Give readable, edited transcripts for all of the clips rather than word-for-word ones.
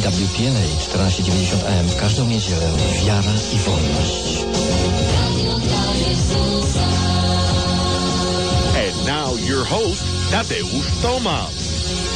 EWTN 1490 AM w każdą niedzielę. Wiara i wolność. And now your host, Tadeusz Tomasz.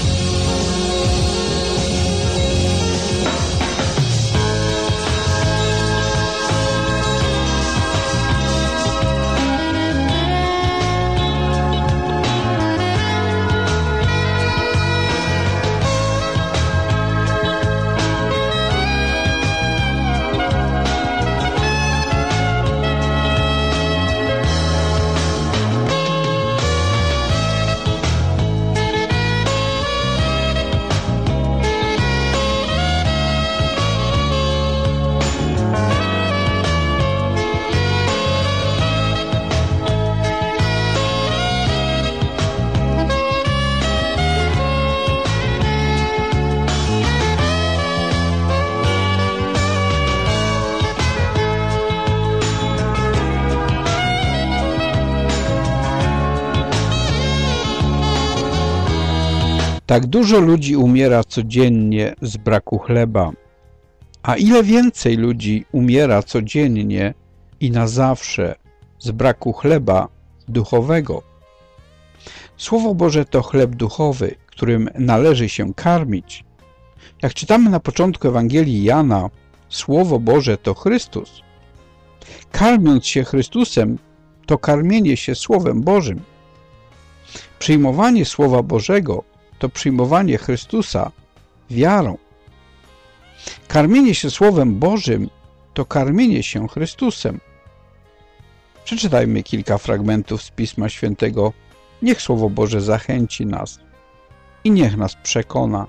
Tak dużo ludzi umiera codziennie z braku chleba, a ile więcej ludzi umiera codziennie i na zawsze z braku chleba duchowego. Słowo Boże to chleb duchowy, którym należy się karmić. Jak czytamy na początku Ewangelii Jana, Słowo Boże to Chrystus. Karmiąc się Chrystusem, to karmienie się Słowem Bożym. Przyjmowanie Słowa Bożego to przyjmowanie Chrystusa wiarą. Karmienie się Słowem Bożym to karmienie się Chrystusem. Przeczytajmy kilka fragmentów z Pisma Świętego. Niech Słowo Boże zachęci nas i niech nas przekona.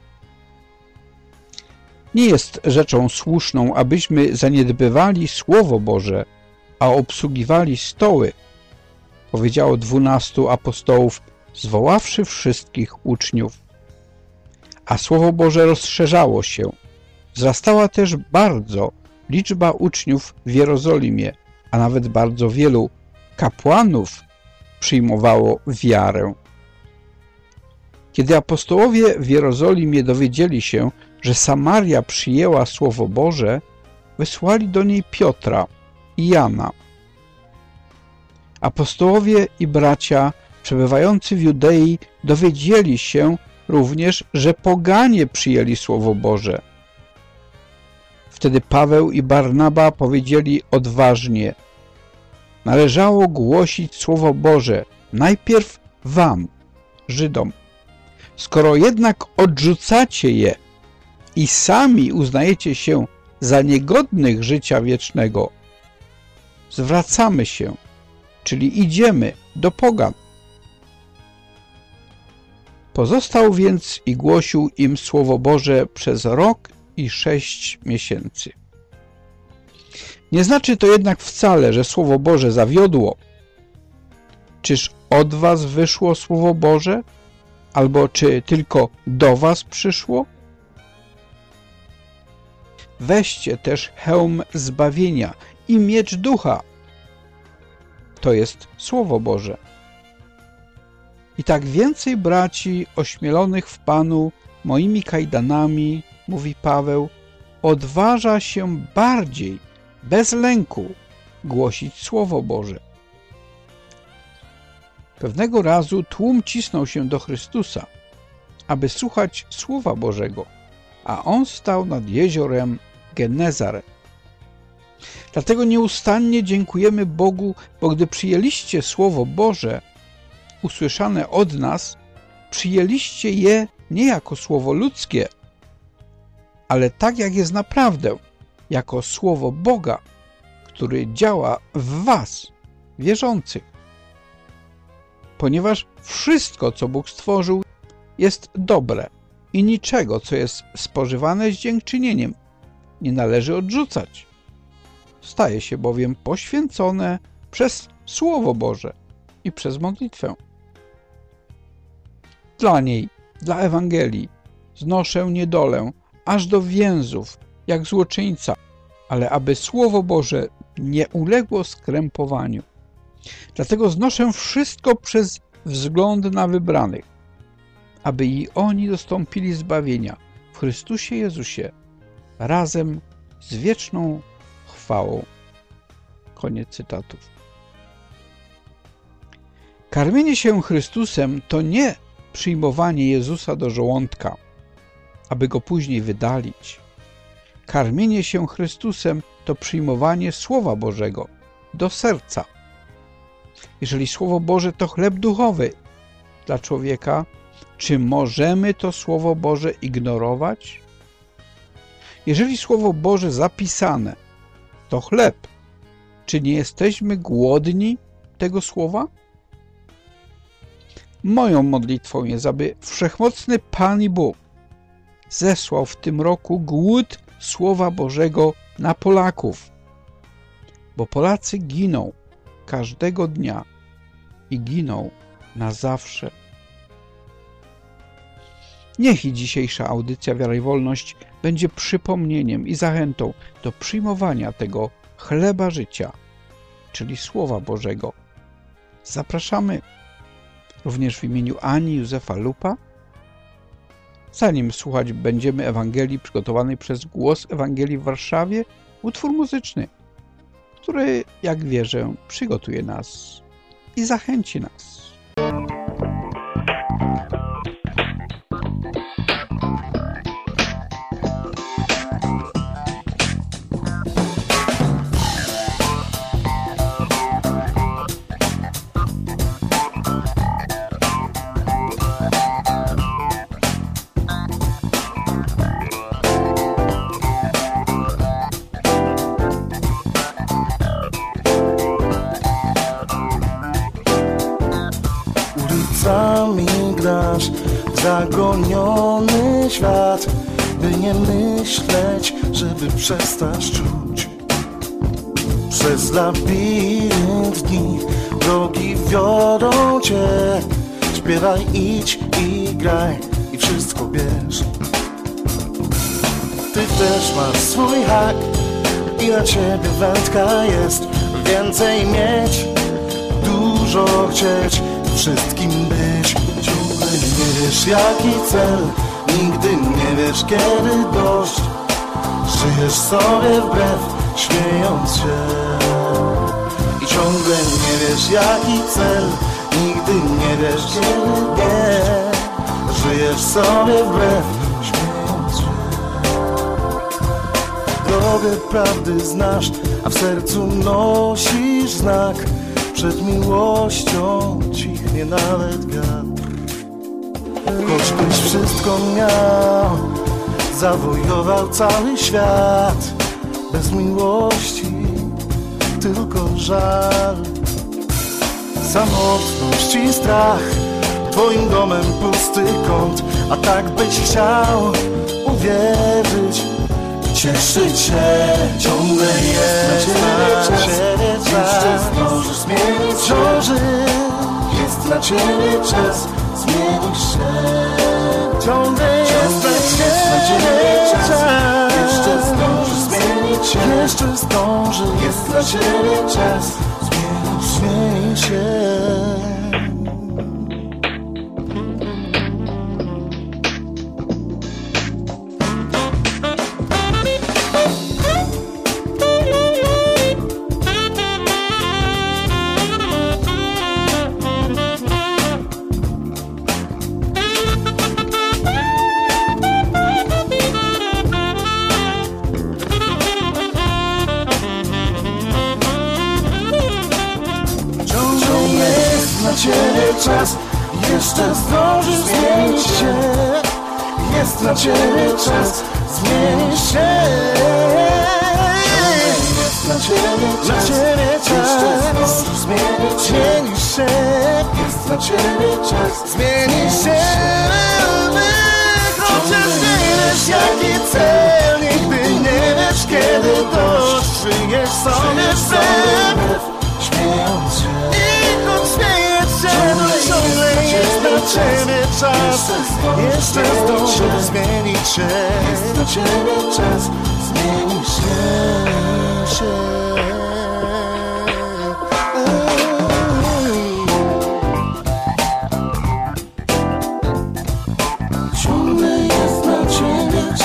Nie jest rzeczą słuszną, abyśmy zaniedbywali Słowo Boże, a obsługiwali stoły, powiedziało 12 apostołów, zwoławszy wszystkich uczniów. A Słowo Boże rozszerzało się. Wzrastała też bardzo liczba uczniów w Jerozolimie, a nawet bardzo wielu kapłanów przyjmowało wiarę. Kiedy apostołowie w Jerozolimie dowiedzieli się, że Samaria przyjęła Słowo Boże, wysłali do niej Piotra i Jana. Apostołowie i bracia przebywający w Judei dowiedzieli się również, że poganie przyjęli Słowo Boże. Wtedy Paweł i Barnaba powiedzieli odważnie: należało głosić Słowo Boże najpierw wam, Żydom. Skoro jednak odrzucacie je i sami uznajecie się za niegodnych życia wiecznego, zwracamy się, czyli idziemy do pogan. Pozostał więc i głosił im Słowo Boże przez rok i 6 miesięcy. Nie znaczy to jednak wcale, że Słowo Boże zawiodło. Czyż od was wyszło Słowo Boże? Albo czy tylko do was przyszło? Weźcie też hełm zbawienia i miecz ducha. To jest Słowo Boże. I tak więcej braci ośmielonych w Panu moimi kajdanami, mówi Paweł, odważa się bardziej, bez lęku, głosić Słowo Boże. Pewnego razu tłum cisnął się do Chrystusa, aby słuchać Słowa Bożego, a On stał nad jeziorem Genezaret. Dlatego nieustannie dziękujemy Bogu, bo gdy przyjęliście Słowo Boże, usłyszane od nas, przyjęliście je nie jako słowo ludzkie, ale tak jak jest naprawdę, jako Słowo Boga, który działa w was, wierzących. Ponieważ wszystko, co Bóg stworzył, jest dobre i niczego, co jest spożywane z dziękczynieniem, nie należy odrzucać. Staje się bowiem poświęcone przez Słowo Boże i przez modlitwę. Dla niej, dla Ewangelii, znoszę niedolę aż do więzów, jak złoczyńca, ale aby Słowo Boże nie uległo skrępowaniu. Dlatego znoszę wszystko przez wzgląd na wybranych, aby i oni dostąpili zbawienia w w Chrystusie Jezusie razem z wieczną chwałą. Koniec cytatów. Karmienie się Chrystusem to nie przyjmowanie Jezusa do żołądka, aby go później wydalić. Karmienie się Chrystusem to przyjmowanie Słowa Bożego do serca. Jeżeli Słowo Boże to chleb duchowy dla człowieka, czy możemy to Słowo Boże ignorować? Jeżeli Słowo Boże zapisane to chleb, czy nie jesteśmy głodni tego Słowa? Moją modlitwą jest, aby Wszechmocny Pan i Bóg zesłał w tym roku głód Słowa Bożego na Polaków, bo Polacy giną każdego dnia i giną na zawsze. Niech i dzisiejsza audycja Wiara i Wolność będzie przypomnieniem i zachętą do przyjmowania tego chleba życia, czyli Słowa Bożego. Zapraszamy również w imieniu Ani Józefa Lupa. Zanim słuchać będziemy Ewangelii przygotowanej przez Głos Ewangelii w Warszawie, utwór muzyczny, który, jak wierzę, przygotuje nas i zachęci nas. Grasz w zagoniony świat, by nie myśleć, żeby przestać czuć. Przez labirynt dni drogi wiodą cię. Śpiewaj, idź i graj i wszystko bierz. Ty też masz swój hak i na ciebie wędka jest. Więcej mieć, dużo chcieć, wszystkim być. Ciągle nie wiesz jaki cel, nigdy nie wiesz kiedy dość. Żyjesz sobie wbrew, śmiejąc się. I ciągle nie wiesz jaki cel, nigdy nie wiesz kiedy nie. Żyjesz sobie wbrew, śmiejąc się. Drogę prawdy znasz, a w sercu nosisz znak. Przed miłością cichnie nawet wiatr. Choćbyś wszystko miał, zawojował cały świat. Bez miłości tylko żal. Samotność i strach, twoim domem pusty kąt. A tak byś chciał uwierzyć, cieszyć się. Ciągle jest na ciebie czas. Jeszcze zdążysz zmienić się. Jest na ciebie czas, zmienisz się. Ciągle jest na ciebie czas. Jeszcze zdążysz zmienić się. Jeszcze zdąży. Jest na ciebie czas, zmienisz się. Czas, jeszcze zdążysz zmienić się. Jest na ciebie czas, zmienisz się. Jest na ciebie czas, jeszcze zdążysz zmienić się. Jest na ciebie czas, zmienisz się. Chociaż nie wiesz jaki cel, nigdy nie wiesz kiedy dość. Żyjesz sobie wbrew, śmiejąc się. Ciągle jest na ciebie czas, jeszcze zdążysz zmienić się. Jest na ciebie czas, zmienisz się. Ciągle jest na ciebie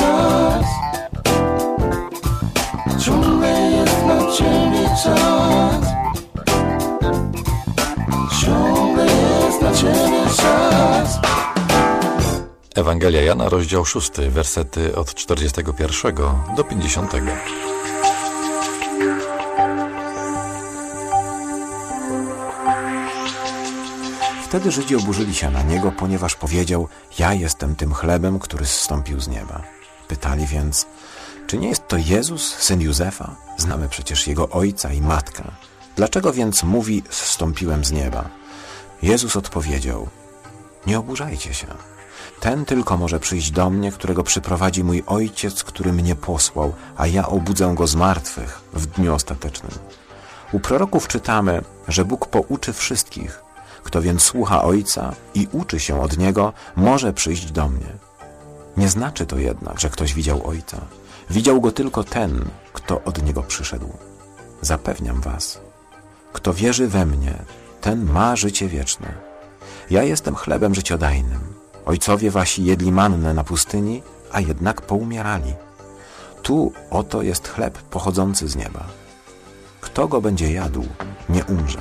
Ciebie czas. Ciągle jest na Ciebie czas. Ewangelia Jana, rozdział 6, wersety od 41 do 50. Wtedy Żydzi oburzyli się na niego, ponieważ powiedział: ja jestem tym chlebem, który zstąpił z nieba. Pytali więc: czy nie jest to Jezus, syn Józefa? Znamy przecież jego ojca i matkę. Dlaczego więc mówi: zstąpiłem z nieba? Jezus odpowiedział: nie oburzajcie się. Ten tylko może przyjść do mnie, którego przyprowadzi mój Ojciec, który mnie posłał, a ja obudzę go z martwych w dniu ostatecznym. U proroków czytamy, że Bóg pouczy wszystkich. Kto więc słucha Ojca i uczy się od Niego, może przyjść do mnie. Nie znaczy to jednak, że ktoś widział Ojca. Widział Go tylko ten, kto od Niego przyszedł. Zapewniam was, kto wierzy we mnie, ten ma życie wieczne. Ja jestem chlebem życiodajnym. Ojcowie wasi jedli mannę na pustyni, a jednak poumierali. Tu oto jest chleb pochodzący z nieba. Kto go będzie jadł, nie umrze.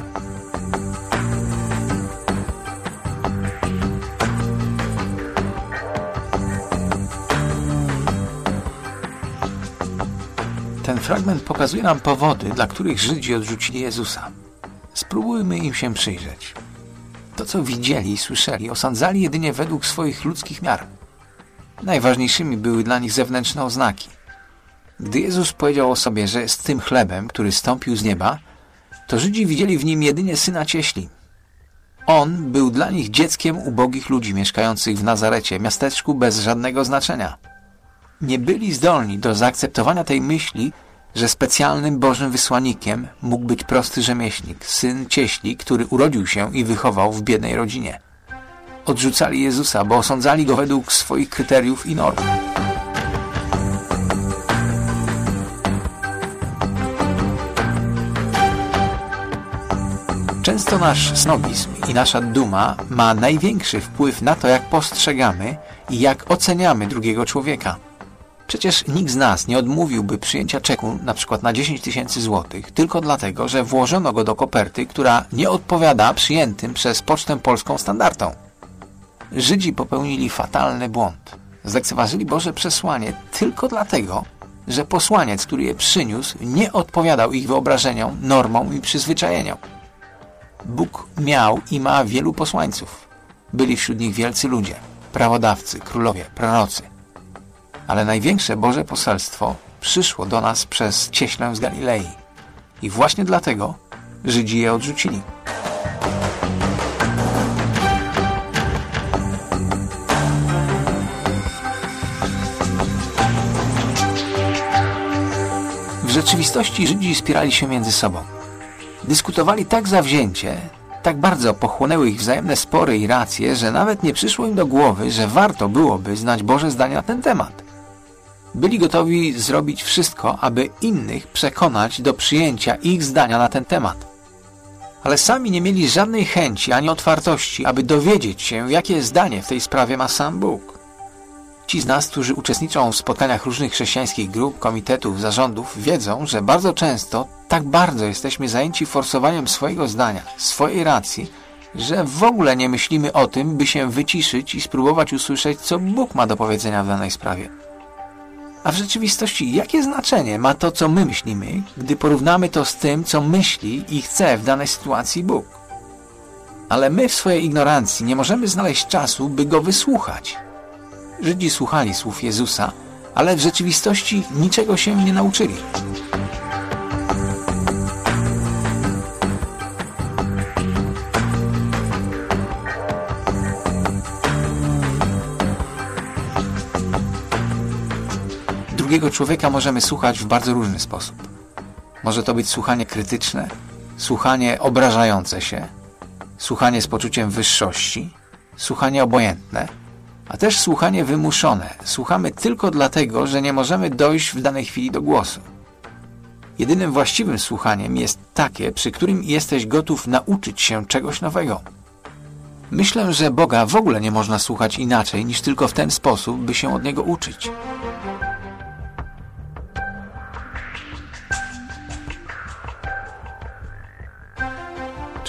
Ten fragment pokazuje nam powody, dla których Żydzi odrzucili Jezusa. Spróbujmy im się przyjrzeć. To, co widzieli i słyszeli, osądzali jedynie według swoich ludzkich miar. Najważniejszymi były dla nich zewnętrzne oznaki. Gdy Jezus powiedział o sobie, że jest tym chlebem, który zstąpił z nieba, to Żydzi widzieli w nim jedynie syna cieśli. On był dla nich dzieckiem ubogich ludzi mieszkających w Nazarecie, miasteczku bez żadnego znaczenia. Nie byli zdolni do zaakceptowania tej myśli, że specjalnym Bożym wysłannikiem mógł być prosty rzemieślnik, syn cieśli, który urodził się i wychował w biednej rodzinie. Odrzucali Jezusa, bo osądzali Go według swoich kryteriów i norm. Często nasz snobizm i nasza duma ma największy wpływ na to, jak postrzegamy i jak oceniamy drugiego człowieka. Przecież nikt z nas nie odmówiłby przyjęcia czeku np. na 10 000 złotych tylko dlatego, że włożono go do koperty, która nie odpowiada przyjętym przez Pocztę Polską standardom. Żydzi popełnili fatalny błąd. Zlekceważyli Boże przesłanie tylko dlatego, że posłaniec, który je przyniósł, nie odpowiadał ich wyobrażeniom, normom i przyzwyczajeniom. Bóg miał i ma wielu posłańców. Byli wśród nich wielcy ludzie, prawodawcy, królowie, prorocy. Ale największe Boże poselstwo przyszło do nas przez cieślę z Galilei. I właśnie dlatego Żydzi je odrzucili. W rzeczywistości Żydzi spierali się między sobą. Dyskutowali tak zawzięcie, tak bardzo pochłonęły ich wzajemne spory i racje, że nawet nie przyszło im do głowy, że warto byłoby znać Boże zdanie na ten temat. Byli gotowi zrobić wszystko, aby innych przekonać do przyjęcia ich zdania na ten temat. Ale sami nie mieli żadnej chęci ani otwartości, aby dowiedzieć się, jakie zdanie w tej sprawie ma sam Bóg. Ci z nas, którzy uczestniczą w spotkaniach różnych chrześcijańskich grup, komitetów, zarządów, wiedzą, że bardzo często tak bardzo jesteśmy zajęci forsowaniem swojego zdania, swojej racji, że w ogóle nie myślimy o tym, by się wyciszyć i spróbować usłyszeć, co Bóg ma do powiedzenia w danej sprawie. A w rzeczywistości jakie znaczenie ma to, co my myślimy, gdy porównamy to z tym, co myśli i chce w danej sytuacji Bóg? Ale my w swojej ignorancji nie możemy znaleźć czasu, by Go wysłuchać. Żydzi słuchali słów Jezusa, ale w rzeczywistości niczego się nie nauczyli. Drugiego człowieka możemy słuchać w bardzo różny sposób. Może to być słuchanie krytyczne, słuchanie obrażające się, słuchanie z poczuciem wyższości, słuchanie obojętne, a też słuchanie wymuszone. Słuchamy tylko dlatego, że nie możemy dojść w danej chwili do głosu. Jedynym właściwym słuchaniem jest takie, przy którym jesteś gotów nauczyć się czegoś nowego. Myślę, że Boga w ogóle nie można słuchać inaczej niż tylko w ten sposób, by się od Niego uczyć.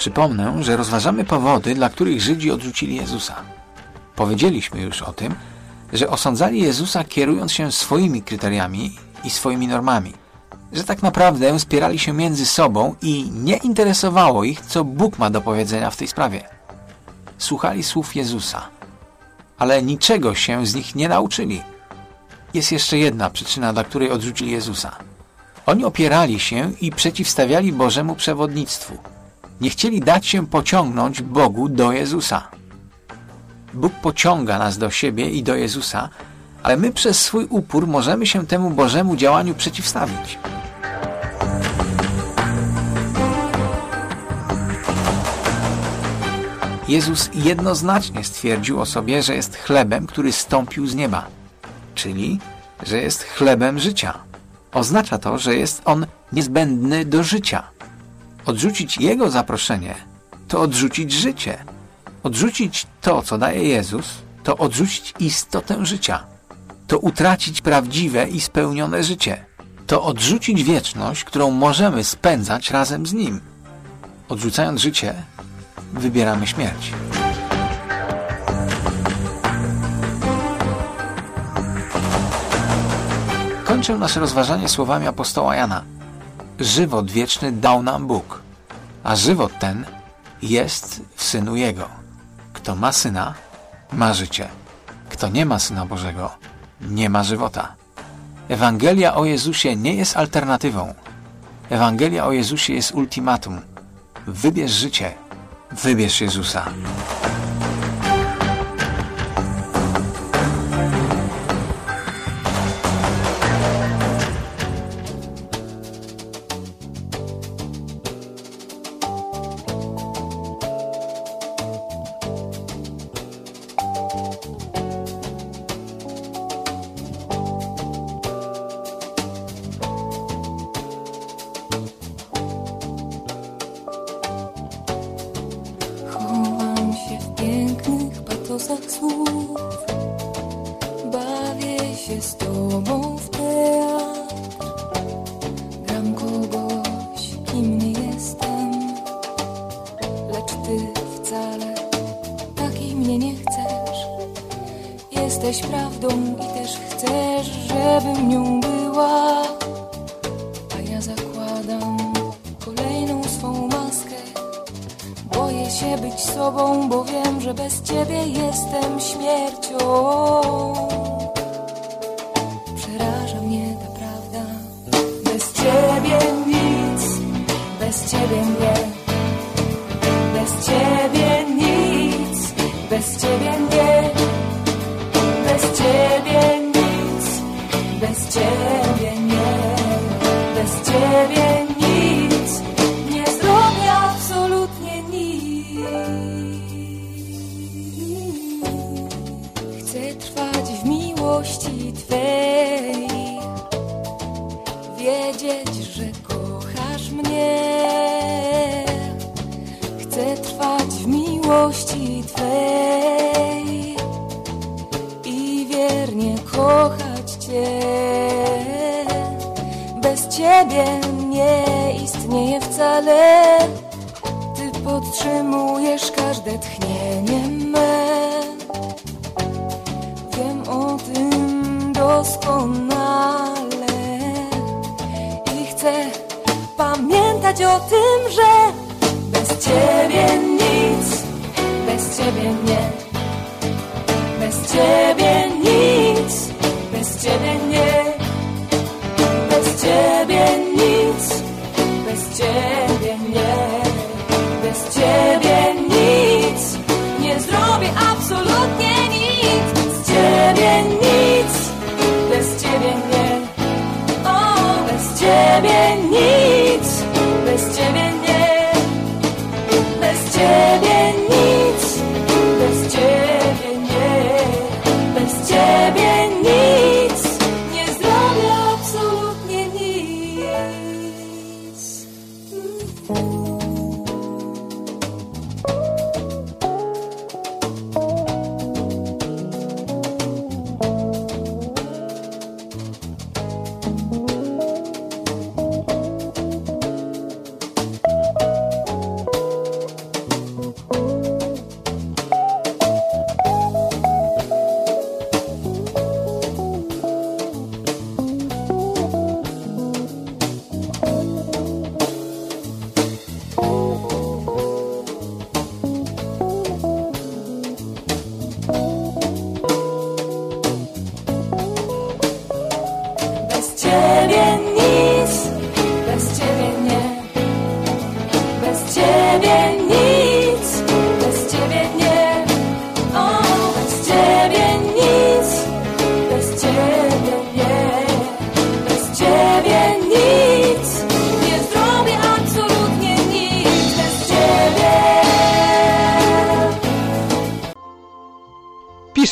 Przypomnę, że rozważamy powody, dla których Żydzi odrzucili Jezusa. Powiedzieliśmy już o tym, że osądzali Jezusa kierując się swoimi kryteriami i swoimi normami. Że tak naprawdę spierali się między sobą i nie interesowało ich, co Bóg ma do powiedzenia w tej sprawie. Słuchali słów Jezusa, ale niczego się z nich nie nauczyli. Jest jeszcze jedna przyczyna, dla której odrzucili Jezusa. Oni opierali się i przeciwstawiali Bożemu przewodnictwu. Nie chcieli dać się pociągnąć Bogu do Jezusa. Bóg pociąga nas do siebie i do Jezusa, ale my przez swój upór możemy się temu Bożemu działaniu przeciwstawić. Jezus jednoznacznie stwierdził o sobie, że jest chlebem, który zstąpił z nieba, czyli że jest chlebem życia. Oznacza to, że jest on niezbędny do życia. Odrzucić Jego zaproszenie to odrzucić życie. Odrzucić to, co daje Jezus, to odrzucić istotę życia. To utracić prawdziwe i spełnione życie. To odrzucić wieczność, którą możemy spędzać razem z Nim. Odrzucając życie, wybieramy śmierć. Kończę nasze rozważanie słowami apostoła Jana. Żywot wieczny dał nam Bóg, a żywot ten jest w Synu Jego. Kto ma Syna, ma życie. Kto nie ma Syna Bożego, nie ma żywota. Ewangelia o Jezusie nie jest alternatywą. Ewangelia o Jezusie jest ultimatum. Wybierz życie. Wybierz Jezusa. Słów. Bawię się z Tobą w teatr. Gram kogoś, kim nie jestem, lecz Ty wcale takiej mnie nie chcesz. Jesteś prawdą i też chcesz, żebym nią była, a ja zakładam kolejną swą maskę. Boję się być sobą, bo wiem, że bez Ciebie jestem śmiercią. Przeraża mnie ta prawda. Bez Ciebie nic, bez Ciebie nie. Bez Ciebie nic, bez Ciebie nie. Bez Ciebie nic, bez Ciebie nie. Bez Ciebie nic, nie zrobię absolutnie nic. Chcę trwać w miłości Twej, wiedzieć, że kochasz mnie. Chcę trwać w miłości Twej i wiernie kochać Cię. Bez Ciebie nie istnieje wcale. Ty podtrzymujesz każde tchnienie me. Wiem o tym doskonale i chcę pamiętać o tym, że bez Ciebie nic, bez Ciebie nie. Bez Ciebie nic, bez Ciebie nie. Bez Ciebie nic, bez Ciebie nie. Bez Ciebie nic, nie zrobię absolutnie nic. Bez Ciebie nic, bez Ciebie nie. O, bez Ciebie nic, bez Ciebie nie. Bez Ciebie nic, bez Ciebie nie. Bez Ciebie nic, nie zrobię absolutnie nic.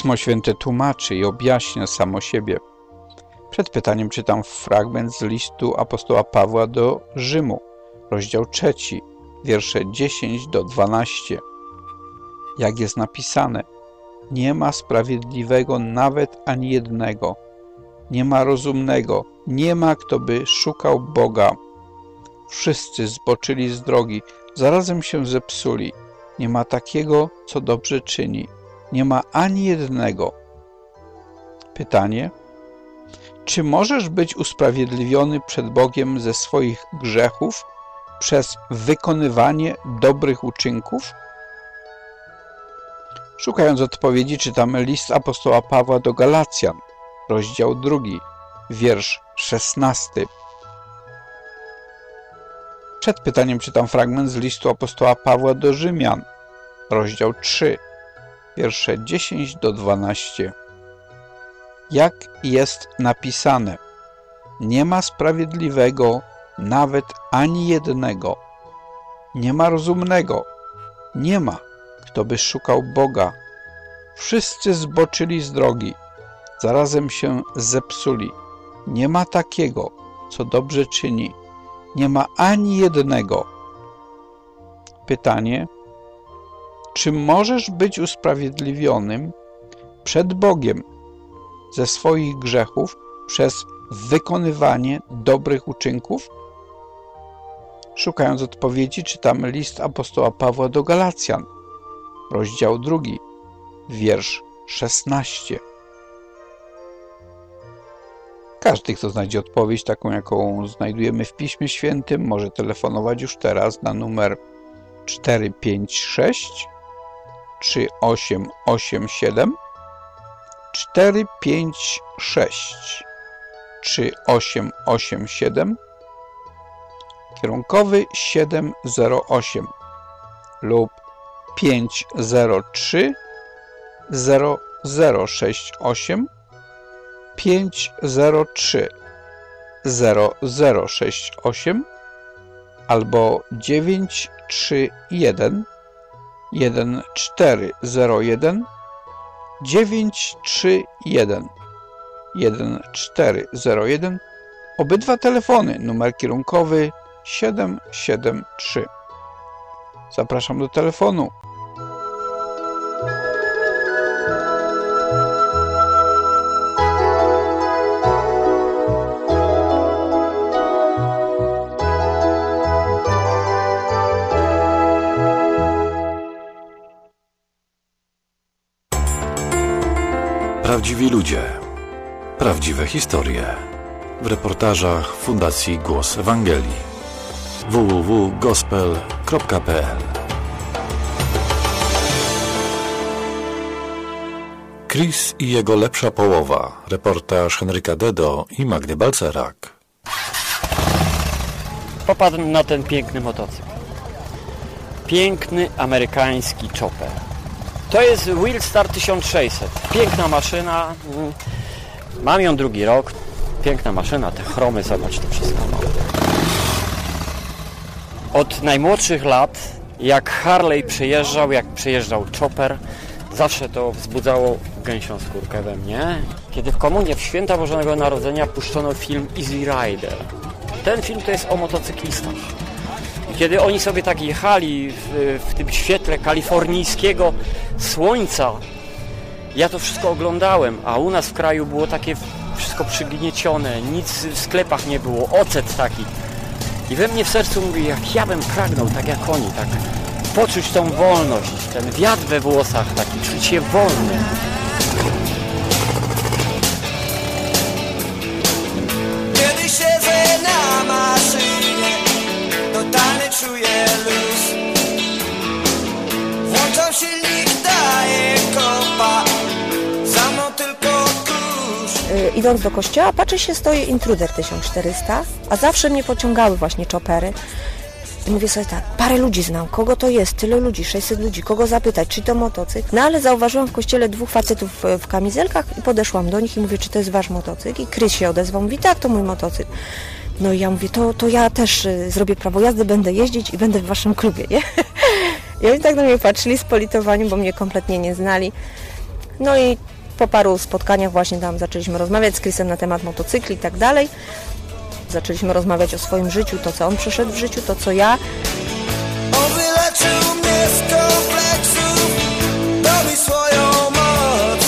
Pismo Święte tłumaczy i objaśnia samo siebie. Przed pytaniem czytam fragment z listu apostoła Pawła do Rzymu, rozdział 3, wiersze 10 do 12. Jak jest napisane: nie ma sprawiedliwego nawet ani jednego, nie ma rozumnego, nie ma kto by szukał Boga. Wszyscy zboczyli z drogi, zarazem się zepsuli. Nie ma takiego, co dobrze czyni. Nie ma ani jednego. Pytanie: czy możesz być usprawiedliwiony przed Bogiem ze swoich grzechów przez wykonywanie dobrych uczynków? Szukając odpowiedzi, czytamy list apostoła Pawła do Galacjan, rozdział 2, wiersz 16. Przed pytaniem czytam fragment z listu apostoła Pawła do Rzymian, rozdział 3, wiersze 10 do 12. Jak jest napisane: nie ma sprawiedliwego nawet ani jednego, nie ma rozumnego, nie ma kto by szukał Boga. Wszyscy zboczyli z drogi, zarazem się zepsuli. Nie ma takiego, co dobrze czyni. Nie ma ani jednego. Pytanie: czy możesz być usprawiedliwionym przed Bogiem ze swoich grzechów przez wykonywanie dobrych uczynków? Szukając odpowiedzi, czytamy list apostoła Pawła do Galacjan, rozdział 2, wiersz 16. Każdy, kto znajdzie odpowiedź taką, jaką znajdujemy w Piśmie Świętym, może telefonować już teraz na numer 456 3887 456 3887 kierunkowy 708 lub 503 0068 503 0068 albo 931 1401 931 1401. Obydwa telefony, numer kierunkowy 773. Zapraszam do telefonu. Prawdziwi ludzie, prawdziwe historie. W reportażach Fundacji Głos Ewangelii. www.gospel.pl. Chris i jego lepsza połowa. Reportaż Henryka Dedo i Magdy Balcerak. Popadł na ten piękny motocykl. Piękny amerykański chopper. To jest Wheelstar 1600. Piękna maszyna. Mam ją drugi rok. Piękna maszyna, te chromy, zobacz to wszystko. Od najmłodszych lat, jak Harley przyjeżdżał, jak przyjeżdżał chopper, zawsze to wzbudzało gęsią skórkę we mnie. Kiedy w komunie w święta Bożego Narodzenia puszczono film Easy Rider. Ten film to jest o motocyklistach. I kiedy oni sobie tak jechali w tym świetle kalifornijskiego słońca, ja to wszystko oglądałem, a u nas w kraju było takie wszystko przygniecione, nic w sklepach nie było, ocet taki. I we mnie w sercu mówi, jak ja bym pragnął, tak jak oni, tak poczuć tą wolność, ten wiatr we włosach, taki, czuć się wolny. Kiedy siedzę na maszynie, totalnie czuję luz. Włączam silnik, daję kopa, za mną tylko kurz. Idąc do kościoła, patrzę się, stoi Intruder 1400, a zawsze mnie pociągały właśnie choppery. I mówię sobie tak, parę ludzi znam, kogo to jest, tyle ludzi, 600 ludzi, kogo zapytać, czy to motocykl. No ale zauważyłam w kościele dwóch facetów w kamizelkach i podeszłam do nich i mówię, czy to jest wasz motocykl? I Chris się odezwał, mówi, tak, to mój motocykl. No i ja mówię, to ja też zrobię prawo jazdy, będę jeździć i będę w waszym klubie, nie? I oni tak na mnie patrzyli z politowaniem, bo mnie kompletnie nie znali. No i po paru spotkaniach właśnie tam zaczęliśmy rozmawiać z Chrisem na temat motocykli i tak dalej. Zaczęliśmy rozmawiać o swoim życiu, to co on przeszedł w życiu, to co ja. On wyleczył mnie z kompleksów, dał mi swoją moc.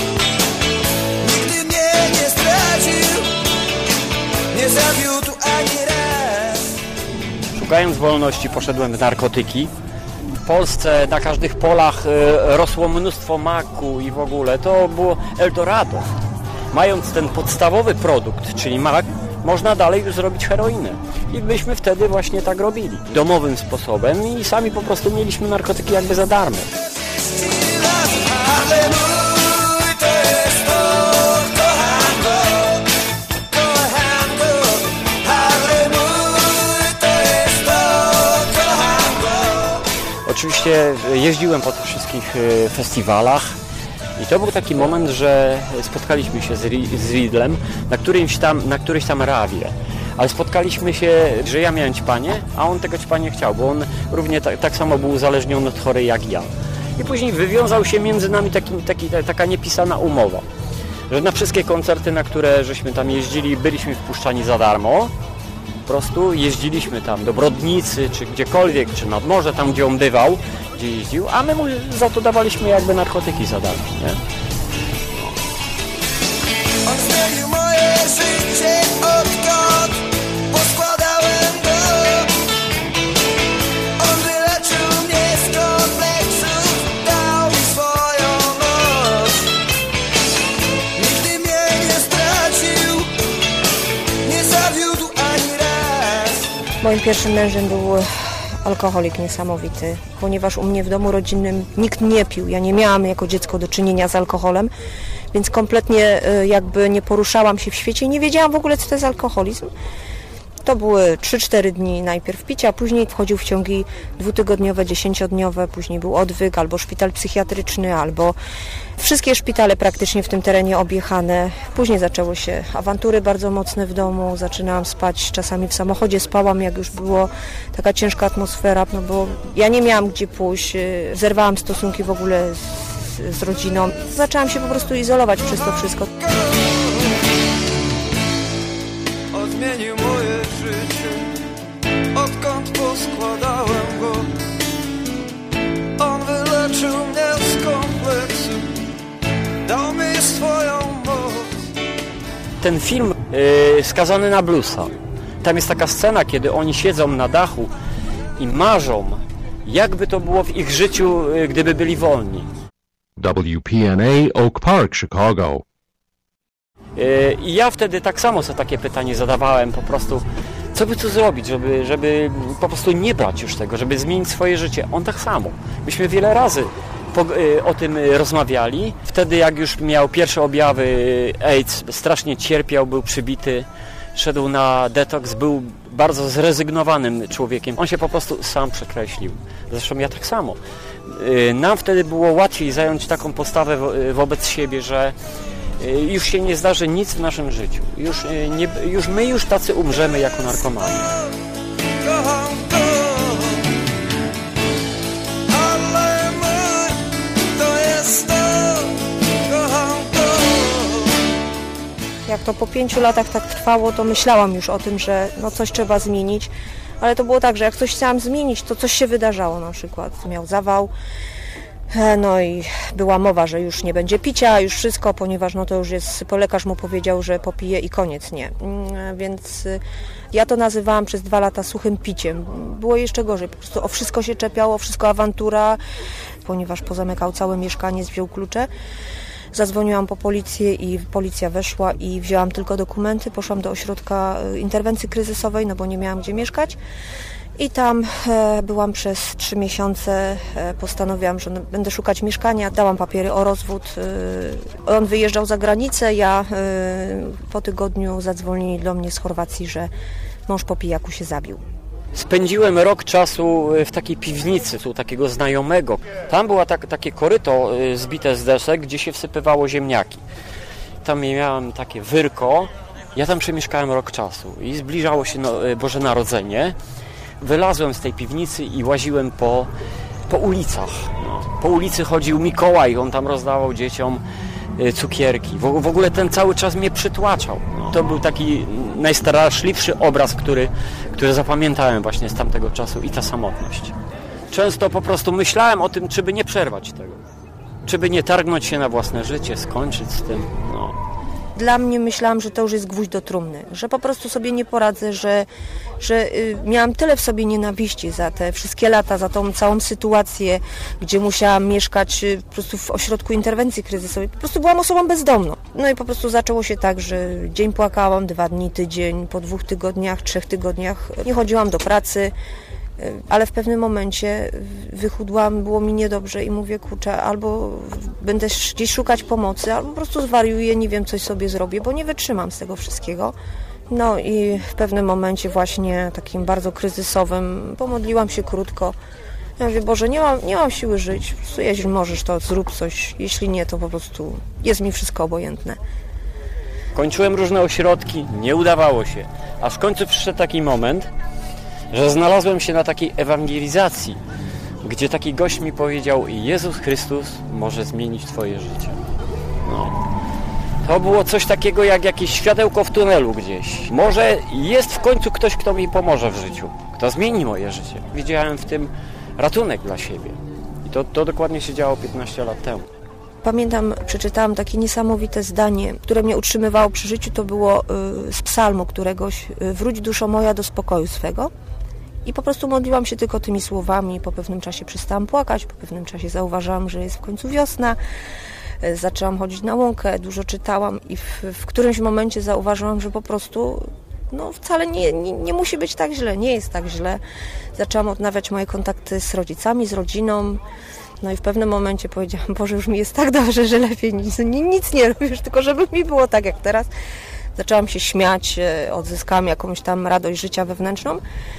Nigdy mnie nie zdradził, nie zawiódł ani raz. Szukając wolności poszedłem w narkotyki. W Polsce na każdych polach rosło mnóstwo maku i w ogóle to było Eldorado. Mając ten podstawowy produkt, czyli mak, można dalej już zrobić heroinę. I myśmy wtedy właśnie tak robili. Domowym sposobem i sami po prostu mieliśmy narkotyki jakby za darmo. Oczywiście jeździłem po tych wszystkich festiwalach i to był taki moment, że spotkaliśmy się z Riedlem na którejś tam rawie. Ale spotkaliśmy się, że ja miałem ćpanie, a on tego ćpania chciał, bo on równie tak samo był uzależniony od chorej jak ja. I później wywiązał się między nami taka niepisana umowa, że na wszystkie koncerty, na które żeśmy tam jeździli, byliśmy wpuszczani za darmo. Po prostu jeździliśmy tam do Brodnicy, czy gdziekolwiek, czy nad morze, tam gdzie on bywał, gdzie jeździł, a my mu za to dawaliśmy jakby narkotyki za darmo, nie? On zmienił moje życie, odkąd poskładałem go. On wyleczył mnie z kompleksów, dał mi swoją moc. Nigdy mnie nie stracił, nie zawiódł ani raz. Moim pierwszym mężem był alkoholik niesamowity, ponieważ u mnie w domu rodzinnym nikt nie pił. Ja nie miałam jako dziecko do czynienia z alkoholem, więc kompletnie jakby nie poruszałam się w świecie i nie wiedziałam w ogóle, co to jest alkoholizm. To były 3-4 dni najpierw picia, a później wchodził w ciągi 2-tygodniowe, 10-dniowe, później był odwyk, albo szpital psychiatryczny, albo wszystkie szpitale praktycznie w tym terenie objechane. Później zaczęły się awantury bardzo mocne w domu, zaczynałam spać, czasami w samochodzie spałam, jak już było taka ciężka atmosfera, no bo ja nie miałam gdzie pójść, zerwałam stosunki w ogóle z rodziną. Zaczęłam się po prostu izolować przez to wszystko. Odmienił moje życie, odkąd poskładałem go. On wyleczył mnie z kompleksu, dał mi swoją moc. Ten film Skazany na bluesa. Tam jest taka scena, kiedy oni siedzą na dachu i marzą, jakby to było w ich życiu, gdyby byli wolni. WPNA Oak Park, Chicago. I ja wtedy tak samo sobie takie pytanie zadawałem, po prostu, co by tu zrobić, żeby po prostu nie brać już tego, żeby zmienić swoje życie. On tak samo. Myśmy wiele razy o tym rozmawiali. Wtedy jak już miał pierwsze objawy AIDS, strasznie cierpiał, był przybity, szedł na detoks, był bardzo zrezygnowanym człowiekiem. On się po prostu sam przekreślił. Zresztą ja tak samo. Nam wtedy było łatwiej zająć taką postawę wobec siebie, że już się nie zdarzy nic w naszym życiu. Już tacy umrzemy jako narkomani. Kocham go, ale mój to jest to, kocham go. Jak to po 5 latach tak trwało, to myślałam już o tym, że no coś trzeba zmienić, ale to było tak, że jak coś chciałam zmienić, to coś się wydarzało, na przykład miał zawał, no i była mowa, że już nie będzie picia, już wszystko, ponieważ no to już jest, lekarz mu powiedział, że popije i koniec, nie. Więc ja to nazywałam przez 2 lata suchym piciem. Było jeszcze gorzej, po prostu o wszystko się czepiało, wszystko awantura, ponieważ pozamykał całe mieszkanie, wziął klucze. Zadzwoniłam po policję i policja weszła i wzięłam tylko dokumenty, poszłam do ośrodka interwencji kryzysowej, no bo nie miałam gdzie mieszkać. I tam byłam przez 3 miesiące, postanowiłam, że będę szukać mieszkania, dałam papiery o rozwód. On wyjeżdżał za granicę, ja po tygodniu zadzwonili do mnie z Chorwacji, że mąż po pijaku się zabił. Spędziłem rok czasu w takiej piwnicy u takiego znajomego. Tam było takie koryto zbite z desek, gdzie się wsypywało ziemniaki. Tam miałem takie wyrko. Ja tam przemieszkałem rok czasu i zbliżało się Boże Narodzenie. Wylazłem z tej piwnicy i łaziłem po po ulicach. Po ulicy chodził Mikołaj, on tam rozdawał dzieciom cukierki. W ogóle ten cały czas mnie przytłaczał. To był taki najstraszliwszy obraz, który zapamiętałem właśnie z tamtego czasu i ta samotność. Często po prostu myślałem o tym, czy by nie przerwać tego. Czy by nie targnąć się na własne życie, skończyć z tym. Dla mnie myślałam, że to już jest gwóźdź do trumny, że po prostu sobie nie poradzę, że miałam tyle w sobie nienawiści za te wszystkie lata, za tą całą sytuację, gdzie musiałam mieszkać po prostu w ośrodku interwencji kryzysowej. Po prostu byłam osobą bezdomną. No i po prostu zaczęło się tak, że dzień płakałam, 2 dni, tydzień, po 2 tygodniach, 3 tygodniach nie chodziłam do pracy, ale w pewnym momencie wychudłam, było mi niedobrze i mówię, kurczę, albo będę gdzieś szukać pomocy, albo po prostu zwariuję, nie wiem, coś sobie zrobię, bo nie wytrzymam z tego wszystkiego. No i w pewnym momencie właśnie takim bardzo kryzysowym pomodliłam się krótko. Ja mówię, Boże, nie mam siły żyć, po prostu jeśli możesz, to zrób coś, jeśli nie, to po prostu jest mi wszystko obojętne. Kończyłem różne ośrodki, nie udawało się, aż w końcu przyszedł taki moment, że znalazłem się na takiej ewangelizacji, gdzie taki gość mi powiedział: Jezus Chrystus może zmienić twoje życie. To było coś takiego jak jakieś światełko w tunelu gdzieś. Może jest w końcu ktoś, kto mi pomoże w życiu, kto zmieni moje życie. Widziałem w tym ratunek dla siebie. I to dokładnie się działo 15 lat temu. Pamiętam, przeczytałam takie niesamowite zdanie, które mnie utrzymywało przy życiu. To było z psalmu któregoś: wróć duszo moja do spokoju swego. I po prostu modliłam się tylko tymi słowami. Po pewnym czasie przestałam płakać, po pewnym czasie zauważyłam, że jest w końcu wiosna. Zaczęłam chodzić na łąkę, dużo czytałam i w którymś momencie zauważyłam, że po prostu wcale nie musi być tak źle, nie jest tak źle. Zaczęłam odnawiać moje kontakty z rodzicami, z rodziną. No i w pewnym momencie powiedziałam: Boże, już mi jest tak dobrze, że lepiej nic nie robisz, tylko żeby mi było tak jak teraz. Zaczęłam się śmiać, odzyskałam jakąś tam radość życia wewnętrzną.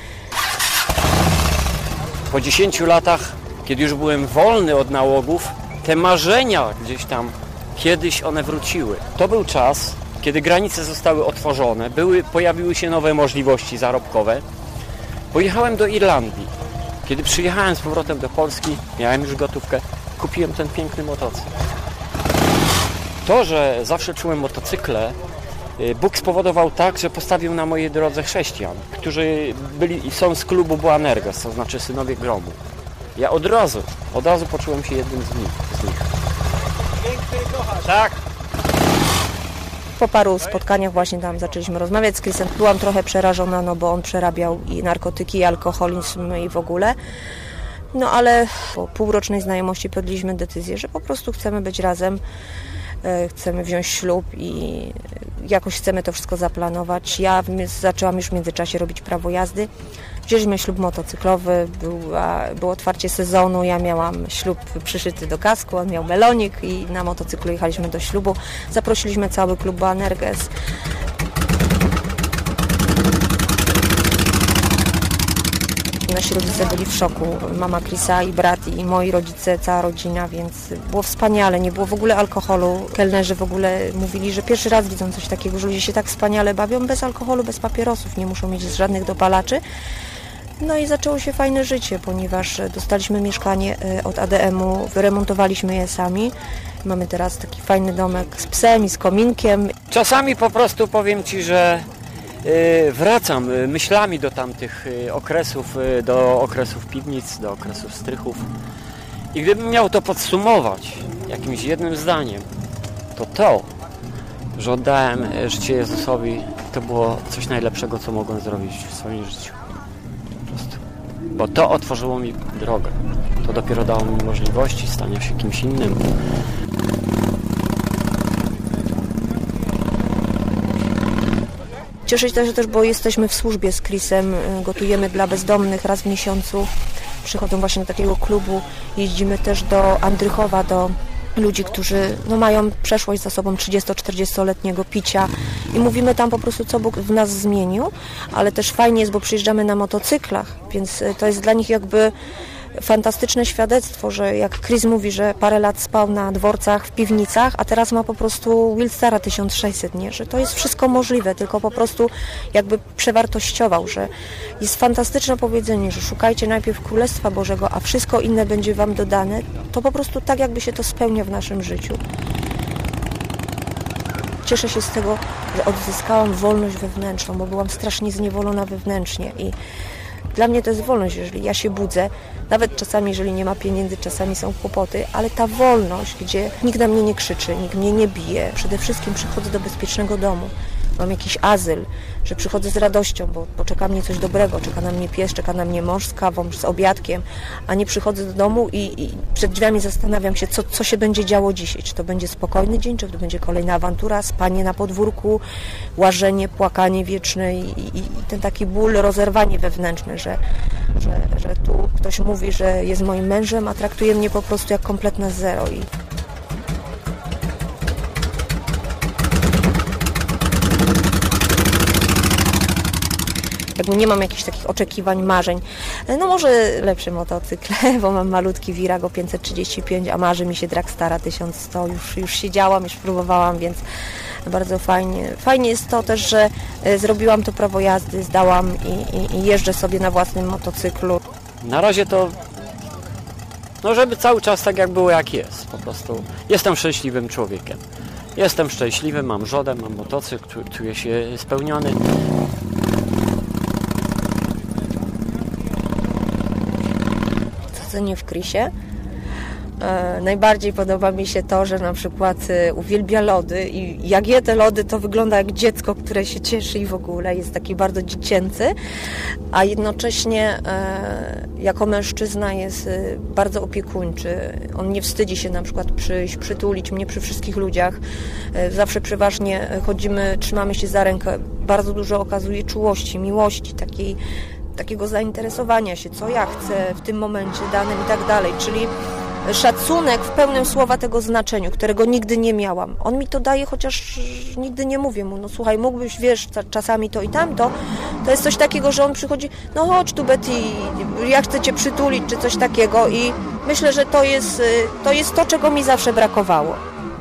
Po 10 latach, kiedy już byłem wolny od nałogów, te marzenia gdzieś tam, kiedyś one wróciły. To był czas, kiedy granice zostały otworzone, pojawiły się nowe możliwości zarobkowe. Pojechałem do Irlandii. Kiedy przyjechałem z powrotem do Polski, miałem już gotówkę, kupiłem ten piękny motocykl. To, że zawsze czułem motocykle, Bóg spowodował tak, że postawił na mojej drodze chrześcijan, którzy są z klubu Boanerges, to znaczy synowie gromu. Ja od razu poczułem się jednym z nich. Tak. Po paru spotkaniach właśnie tam zaczęliśmy rozmawiać z Chrisem. Byłam trochę przerażona, bo on przerabiał i narkotyki, i alkoholizm i w ogóle. No ale po półrocznej znajomości podjęliśmy decyzję, że po prostu chcemy być razem. Chcemy wziąć ślub i jakoś chcemy to wszystko zaplanować. Ja zaczęłam już w międzyczasie robić prawo jazdy. Wzięliśmy ślub motocyklowy, było otwarcie sezonu, ja miałam ślub przyszyty do kasku, on miał melonik i na motocyklu jechaliśmy do ślubu. Zaprosiliśmy cały klub Boanerges. Nasi rodzice byli w szoku, mama Chrisa i brat i moi rodzice, cała rodzina, więc było wspaniale, nie było w ogóle alkoholu. Kelnerzy w ogóle mówili, że pierwszy raz widzą coś takiego, że ludzie się tak wspaniale bawią bez alkoholu, bez papierosów, nie muszą mieć żadnych dopalaczy. No i zaczęło się fajne życie, ponieważ dostaliśmy mieszkanie od ADM-u, wyremontowaliśmy je sami. Mamy teraz taki fajny domek z psem i z kominkiem. Czasami po prostu powiem Ci, że wracam myślami do tamtych okresów, do okresów piwnic, do okresów strychów. I gdybym miał to podsumować jakimś jednym zdaniem, to, że oddałem życie Jezusowi, to było coś najlepszego, co mogłem zrobić w swoim życiu. Po prostu. Bo to otworzyło mi drogę. To dopiero dało mi możliwości stania się kimś innym. Cieszę się też, bo jesteśmy w służbie z Chrisem, gotujemy dla bezdomnych raz w miesiącu. Przychodzą właśnie do takiego klubu, jeździmy też do Andrychowa, do ludzi, którzy mają przeszłość za sobą 30-40-letniego picia i mówimy tam po prostu, co Bóg w nas zmienił, ale też fajnie jest, bo przyjeżdżamy na motocyklach, więc to jest dla nich jakby fantastyczne świadectwo, że jak Chris mówi, że parę lat spał na dworcach, w piwnicach, a teraz ma po prostu Wilstara 1600, nie? Że to jest wszystko możliwe, tylko po prostu jakby przewartościował, że jest fantastyczne powiedzenie, że szukajcie najpierw Królestwa Bożego, a wszystko inne będzie wam dodane. To po prostu tak jakby się to spełnia w naszym życiu. Cieszę się z tego, że odzyskałam wolność wewnętrzną, bo byłam strasznie zniewolona wewnętrznie i dla mnie to jest wolność, jeżeli ja się budzę, nawet czasami, jeżeli nie ma pieniędzy, czasami są kłopoty, ale ta wolność, gdzie nikt na mnie nie krzyczy, nikt mnie nie bije, przede wszystkim przychodzę do bezpiecznego domu, mam jakiś azyl, że przychodzę z radością, bo czeka mnie coś dobrego, czeka na mnie pies, czeka na mnie mąż z kawą, z obiadkiem, a nie przychodzę do domu i przed drzwiami zastanawiam się, co się będzie działo dzisiaj, czy to będzie spokojny dzień, czy to będzie kolejna awantura, spanie na podwórku, łażenie, płakanie wieczne i ten taki ból, rozerwanie wewnętrzne, że tu ktoś mówi, że jest moim mężem, a traktuje mnie po prostu jak kompletne zero. Jakby nie mam jakichś takich oczekiwań, marzeń. No może lepszy motocykl, bo mam malutki Virago 535, a marzy mi się Dragstara 1100. Już siedziałam, już próbowałam, więc bardzo fajnie. Fajnie jest to też, że zrobiłam to prawo jazdy, zdałam i jeżdżę sobie na własnym motocyklu. Na razie to, no żeby cały czas tak jak było, jak jest. Po prostu jestem szczęśliwym człowiekiem. Jestem szczęśliwy, mam żonę, mam motocykl, czuję się spełniony. Nie w Chrisie. Najbardziej podoba mi się to, że na przykład uwielbia lody i jak je te lody, to wygląda jak dziecko, które się cieszy i w ogóle jest taki bardzo dziecięcy, a jednocześnie jako mężczyzna jest bardzo opiekuńczy. On nie wstydzi się na przykład przyjść, przytulić mnie przy wszystkich ludziach. Zawsze przeważnie chodzimy, trzymamy się za rękę. Bardzo dużo okazuje czułości, miłości, takiego zainteresowania się, co ja chcę w tym momencie danym i tak dalej, czyli szacunek w pełnym słowa tego znaczeniu, którego nigdy nie miałam. On mi to daje, chociaż nigdy nie mówię mu, no słuchaj, mógłbyś, wiesz, czasami to i tamto. To jest coś takiego, że on przychodzi, no chodź tu Betty, ja chcę cię przytulić, czy coś takiego i myślę, że to jest to, czego mi zawsze brakowało.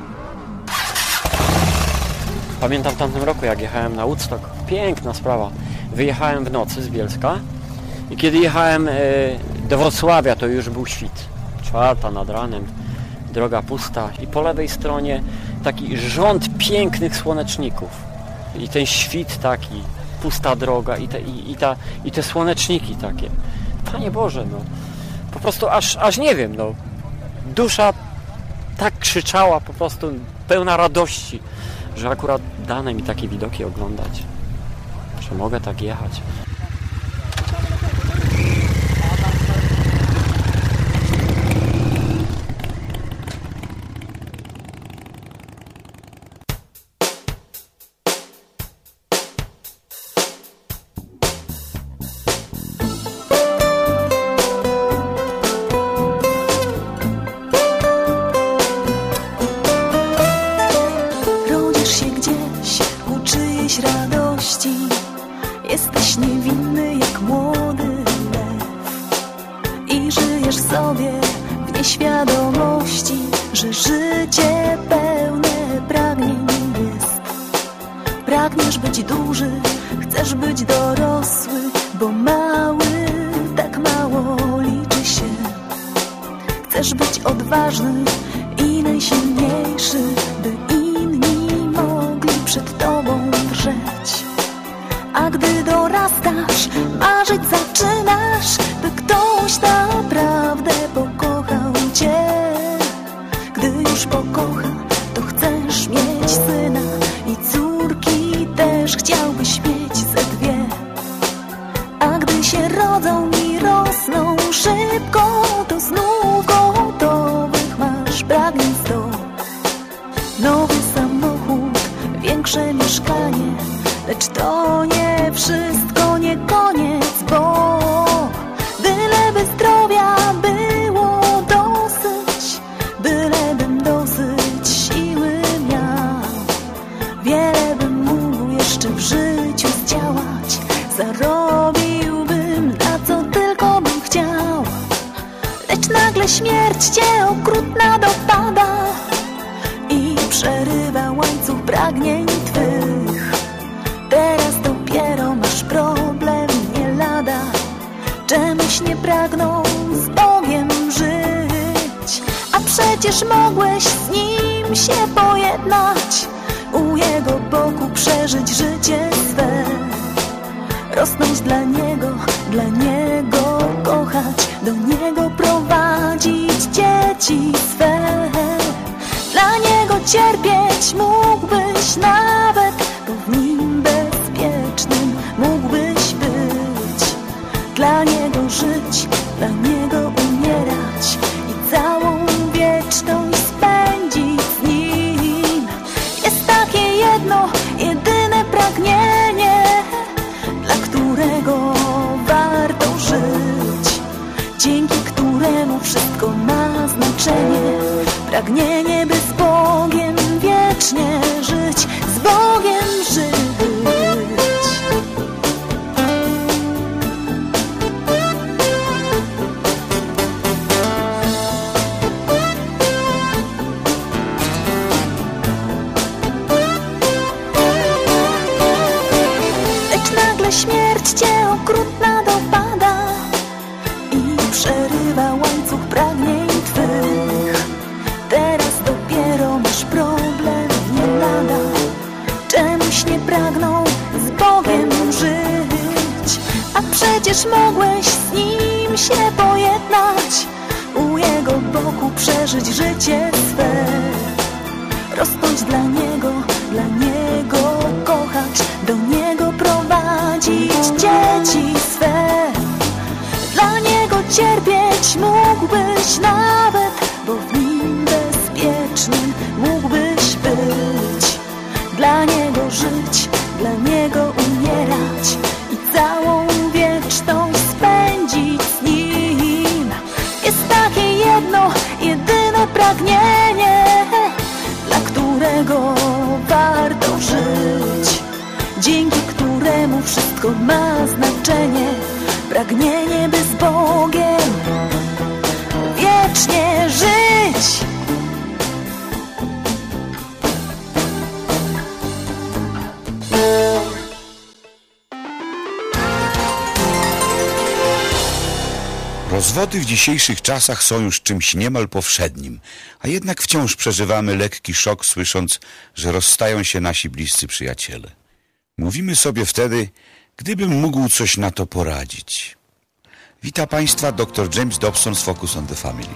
Pamiętam w tamtym roku, jak jechałem na Woodstock, piękna sprawa. Wyjechałem w nocy z Bielska i kiedy jechałem do Wrocławia, to już był świt. 4 nad ranem, droga pusta i po lewej stronie taki rząd pięknych słoneczników. I ten świt taki, pusta droga i te słoneczniki takie. Panie Boże, no po prostu aż nie wiem, no dusza tak krzyczała, po prostu pełna radości, że akurat dane mi takie widoki oglądać. Że mogę tak jechać. Rodzisz się gdzieś ku czyjejś radości. Jesteś niewinny jak młody lew i żyjesz sobie w nieświadomości, że życie pełne pragnień jest. Pragniesz być duży, chcesz być dorosły, bo mały tak mało liczy się. Chcesz być odważny i najsilniejszy, by inni mogli przed tobą drżeć. A gdy dorastasz, marzyć zaczynasz, by ktoś naprawdę pokochał cię. Gdy już pokocha, to chcesz mieć syna i córki też chciałbyś mieć ze 2. A gdy się rodzą i rosną szybko, to znów gotowych masz pragnień 100. Nowy samochód, większe mieszkanie, lecz to nie wszystko, nie koniec, bo byleby zdrowia było dosyć, bylebym dosyć siły miał, wiele bym mógł jeszcze w życiu zdziałać, zarobiłbym na co tylko bym chciał. nagle śmierć cię okrutna dopada i przerywa łańcuch pragnień twych. Teraz dopiero masz problem nie lada, czemuś nie pragną z Bogiem żyć. A przecież mogłeś z Nim się pojednać, u Jego boku przeżyć życie swe, rosnąć dla Niego, kochać, do Niego prowadzić dzieci swe. Dla Niego cierpieć mógłbyś nawet, bo w Nim bezpiecznym mógłbyś być. Dla Niego żyć, dla Niego umierać i całą wieczność spędzić z Nim. Jest takie jedno, jedyne pragnienie, dla którego warto żyć, dzięki któremu wszystko ma znaczenie. Pragnienie, by z Bogiem wiecznie żyć, z Bogiem żyć. Śmierć cię okrutna dopada i przerywa łańcuch pragnień twych. Teraz dopiero masz problem nie lada, czemuś nie pragną z Bogiem żyć. A przecież mogłeś z Nim się pojednać, u Jego boku przeżyć życie swe, rosnąć dla Niego, kochać, do Niego prowadzić dzieci swe. Dla Niego cierpieć mógłbyś nawet, bo w Nim bezpiecznym mógłbyś być. Dla Niego żyć, dla Niego umierać i całą wieczność spędzić z Nim. Jest takie jedno, jedyne pragnienie, dla którego warto żyć, dzięki któremu wszystko ma znaczenie. Pragnienie, by z Bogiem wiecznie żyć. Rozwody w dzisiejszych czasach są już czymś niemal powszednim, a jednak wciąż przeżywamy lekki szok, słysząc, że rozstają się nasi bliscy przyjaciele. Mówimy sobie wtedy, gdybym mógł coś na to poradzić. Wita Państwa dr James Dobson z Focus on the Family.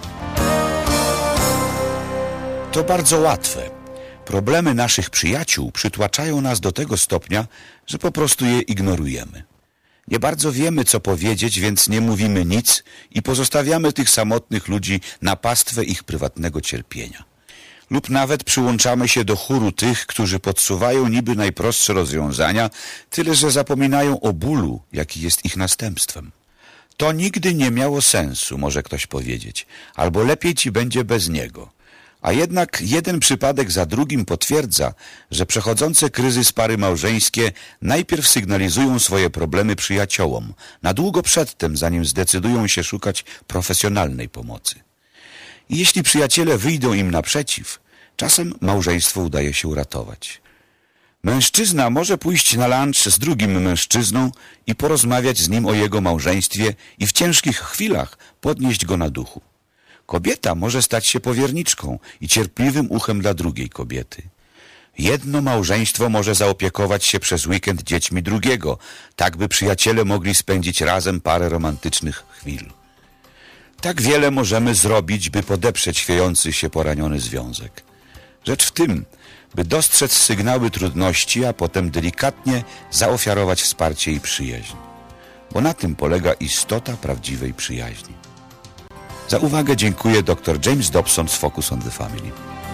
To bardzo łatwe. Problemy naszych przyjaciół przytłaczają nas do tego stopnia, że po prostu je ignorujemy. Nie bardzo wiemy, co powiedzieć, więc nie mówimy nic i pozostawiamy tych samotnych ludzi na pastwę ich prywatnego cierpienia. Lub nawet przyłączamy się do chóru tych, którzy podsuwają niby najprostsze rozwiązania, tyle że zapominają o bólu, jaki jest ich następstwem. To nigdy nie miało sensu, może ktoś powiedzieć, albo lepiej ci będzie bez niego. A jednak jeden przypadek za drugim potwierdza, że przechodzące kryzys pary małżeńskie najpierw sygnalizują swoje problemy przyjaciołom, na długo przedtem, zanim zdecydują się szukać profesjonalnej pomocy. I jeśli przyjaciele wyjdą im naprzeciw, czasem małżeństwo udaje się uratować. Mężczyzna może pójść na lunch z drugim mężczyzną i porozmawiać z nim o jego małżeństwie i w ciężkich chwilach podnieść go na duchu. Kobieta może stać się powierniczką i cierpliwym uchem dla drugiej kobiety. Jedno małżeństwo może zaopiekować się przez weekend dziećmi drugiego, tak by przyjaciele mogli spędzić razem parę romantycznych chwil. Tak wiele możemy zrobić, by podeprzeć chwiejący się poraniony związek. Rzecz w tym, by dostrzec sygnały trudności, a potem delikatnie zaofiarować wsparcie i przyjaźń. Bo na tym polega istota prawdziwej przyjaźni. Za uwagę dziękuję dr James Dobson z Focus on the Family.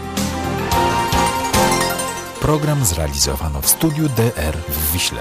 Program zrealizowano w studiu DR w Wiśle.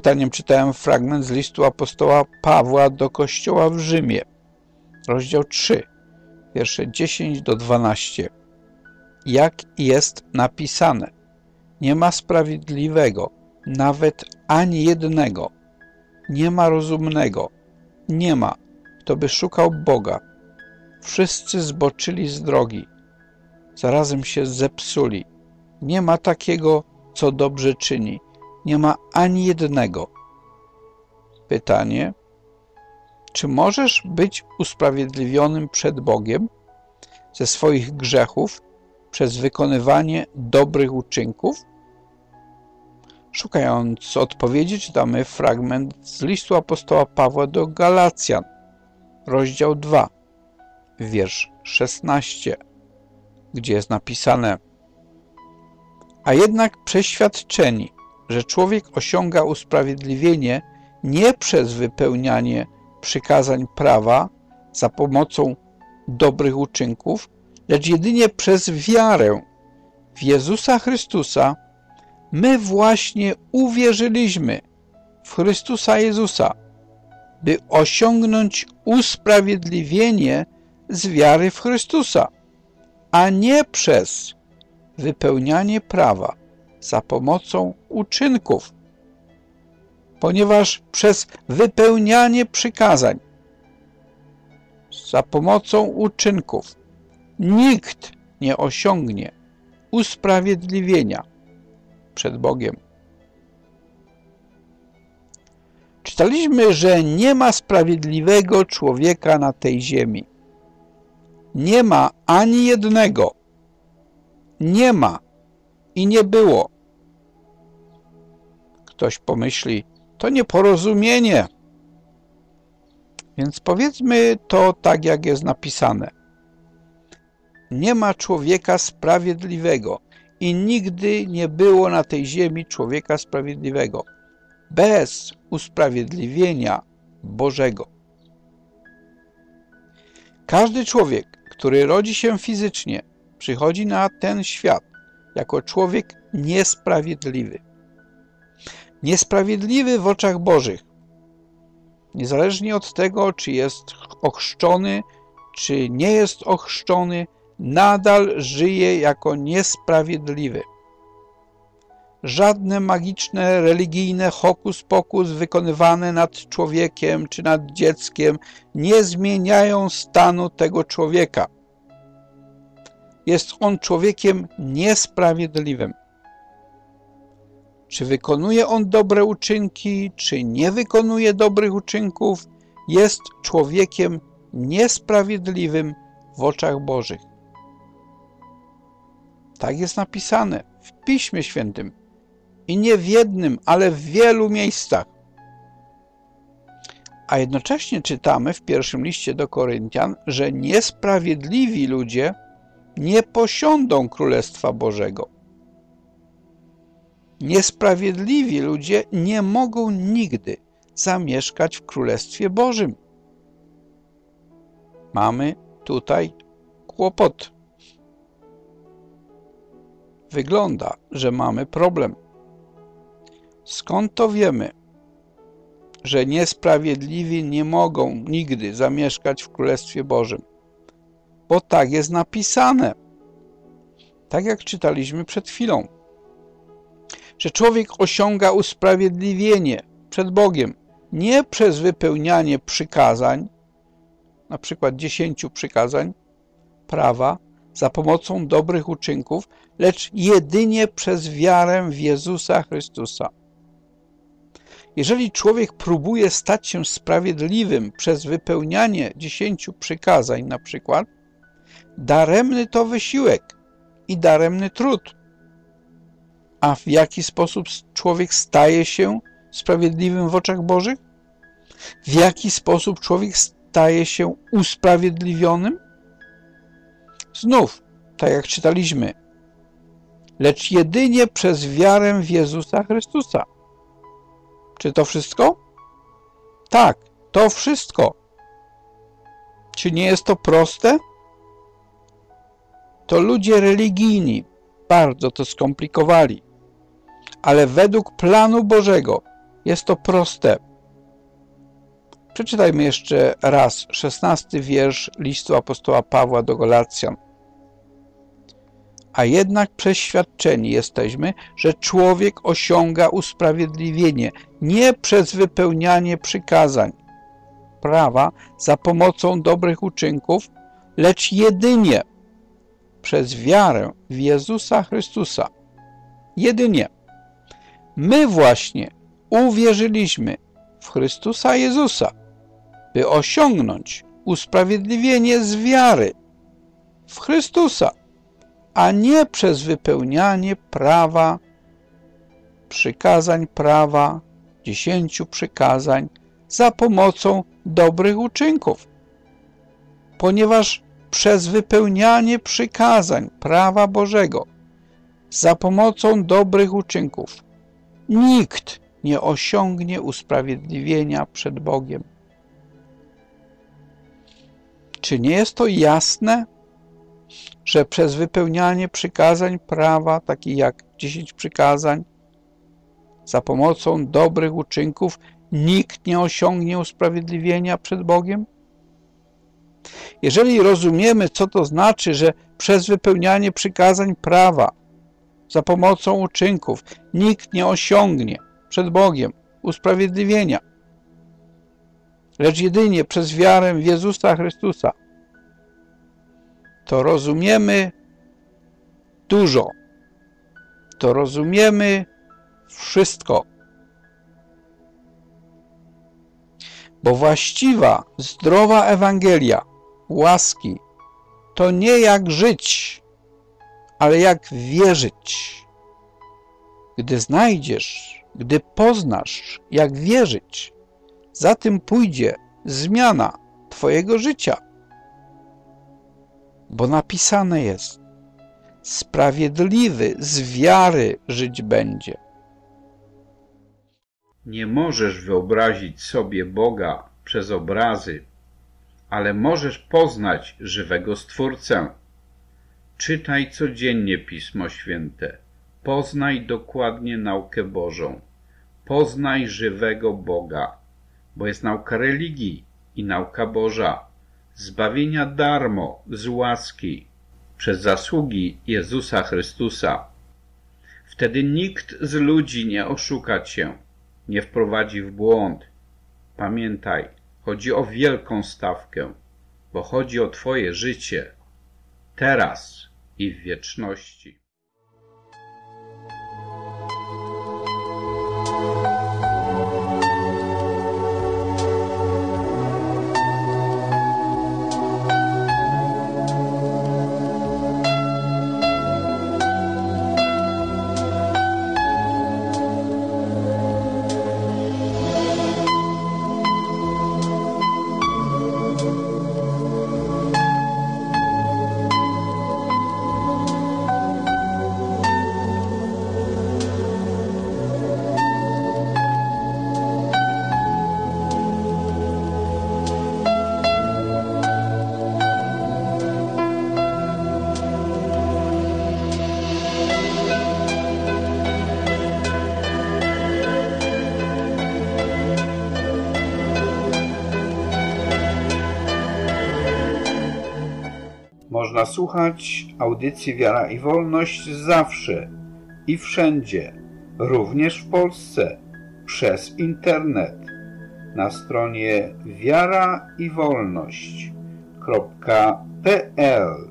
czytaniem czytałem fragment z listu apostoła Pawła do kościoła w Rzymie, rozdział 3, wiersze 10 do 12. Jak jest napisane: nie ma sprawiedliwego, nawet ani jednego, nie ma rozumnego, nie ma, kto by szukał Boga. Wszyscy zboczyli z drogi, zarazem się zepsuli. Nie ma takiego, co dobrze czyni, nie ma ani jednego. Pytanie: czy możesz być usprawiedliwionym przed Bogiem ze swoich grzechów przez wykonywanie dobrych uczynków? Szukając odpowiedzi, czytamy fragment z listu apostoła Pawła do Galacjan, rozdział 2, wiersz 16, gdzie jest napisane: a jednak przeświadczeni, że człowiek osiąga usprawiedliwienie nie przez wypełnianie przykazań prawa za pomocą dobrych uczynków, lecz jedynie przez wiarę w Jezusa Chrystusa, my właśnie uwierzyliśmy w Chrystusa Jezusa, by osiągnąć usprawiedliwienie z wiary w Chrystusa, a nie przez wypełnianie prawa za pomocą uczynków, ponieważ przez wypełnianie przykazań za pomocą uczynków nikt nie osiągnie usprawiedliwienia przed Bogiem. Czytaliśmy, że nie ma sprawiedliwego człowieka na tej ziemi. Nie ma ani jednego. Nie ma i nie było. Ktoś pomyśli, to nieporozumienie. Więc powiedzmy to tak, jak jest napisane. Nie ma człowieka sprawiedliwego i nigdy nie było na tej ziemi człowieka sprawiedliwego bez usprawiedliwienia Bożego. Każdy człowiek, który rodzi się fizycznie, przychodzi na ten świat jako człowiek niesprawiedliwy. Niesprawiedliwy w oczach Bożych. Niezależnie od tego, czy jest ochrzczony, czy nie jest ochrzczony, nadal żyje jako niesprawiedliwy. Żadne magiczne, religijne hokus pokus wykonywane nad człowiekiem czy nad dzieckiem nie zmieniają stanu tego człowieka. Jest on człowiekiem niesprawiedliwym. Czy wykonuje on dobre uczynki, czy nie wykonuje dobrych uczynków, jest człowiekiem niesprawiedliwym w oczach Bożych. Tak jest napisane w Piśmie Świętym. I nie w jednym, ale w wielu miejscach. A jednocześnie czytamy w pierwszym liście do Koryntian, że niesprawiedliwi ludzie nie posiądą Królestwa Bożego. Niesprawiedliwi ludzie nie mogą nigdy zamieszkać w Królestwie Bożym. Mamy tutaj kłopot. Wygląda, że mamy problem. Skąd to wiemy, że niesprawiedliwi nie mogą nigdy zamieszkać w Królestwie Bożym? Bo tak jest napisane. Tak jak czytaliśmy przed chwilą. Że człowiek osiąga usprawiedliwienie przed Bogiem nie przez wypełnianie przykazań, na przykład 10 przykazań prawa, za pomocą dobrych uczynków, lecz jedynie przez wiarę w Jezusa Chrystusa. Jeżeli człowiek próbuje stać się sprawiedliwym przez wypełnianie 10 przykazań na przykład, daremny to wysiłek i daremny trud. A w jaki sposób człowiek staje się sprawiedliwym w oczach Bożych? W jaki sposób człowiek staje się usprawiedliwionym? Znów, tak jak czytaliśmy, lecz jedynie przez wiarę w Jezusa Chrystusa. Czy to wszystko? Tak, to wszystko. Czy nie jest to proste? To ludzie religijni bardzo to skomplikowali. Ale według planu Bożego Jest to proste. Przeczytajmy jeszcze raz 16 wiersz listu apostoła Pawła do Galacjan. A jednak przeświadczeni jesteśmy, że człowiek osiąga usprawiedliwienie nie przez wypełnianie przykazań prawa za pomocą dobrych uczynków, lecz jedynie przez wiarę w Jezusa Chrystusa. Jedynie. My właśnie uwierzyliśmy w Chrystusa Jezusa, by osiągnąć usprawiedliwienie z wiary w Chrystusa, a nie przez wypełnianie prawa, przykazań prawa, 10 przykazań za pomocą dobrych uczynków. Ponieważ przez wypełnianie przykazań prawa Bożego za pomocą dobrych uczynków nikt nie osiągnie usprawiedliwienia przed Bogiem. Czy nie jest to jasne, że przez wypełnianie przykazań prawa, takich jak 10 przykazań, za pomocą dobrych uczynków nikt nie osiągnie usprawiedliwienia przed Bogiem? Jeżeli rozumiemy, co to znaczy, że przez wypełnianie przykazań prawa, za pomocą uczynków nikt nie osiągnie przed Bogiem usprawiedliwienia, lecz jedynie przez wiarę w Jezusa Chrystusa, to rozumiemy dużo. To rozumiemy wszystko. Bo właściwa, zdrowa Ewangelia łaski to nie jak żyć, ale jak wierzyć. Gdy znajdziesz, gdy poznasz, jak wierzyć, za tym pójdzie zmiana twojego życia. Bo napisane jest: sprawiedliwy z wiary żyć będzie. Nie możesz wyobrazić sobie Boga przez obrazy, ale możesz poznać żywego Stwórcę. Czytaj codziennie Pismo Święte. Poznaj dokładnie naukę Bożą. Poznaj żywego Boga, bo jest nauka religii i nauka Boża, zbawienia darmo, z łaski, przez zasługi Jezusa Chrystusa. Wtedy nikt z ludzi nie oszuka cię, nie wprowadzi w błąd. Pamiętaj, chodzi o wielką stawkę, bo chodzi o twoje życie, teraz i w wieczności. Można słuchać audycji Wiara i Wolność zawsze i wszędzie, również w Polsce, przez internet, na stronie wiaraiwolność.pl.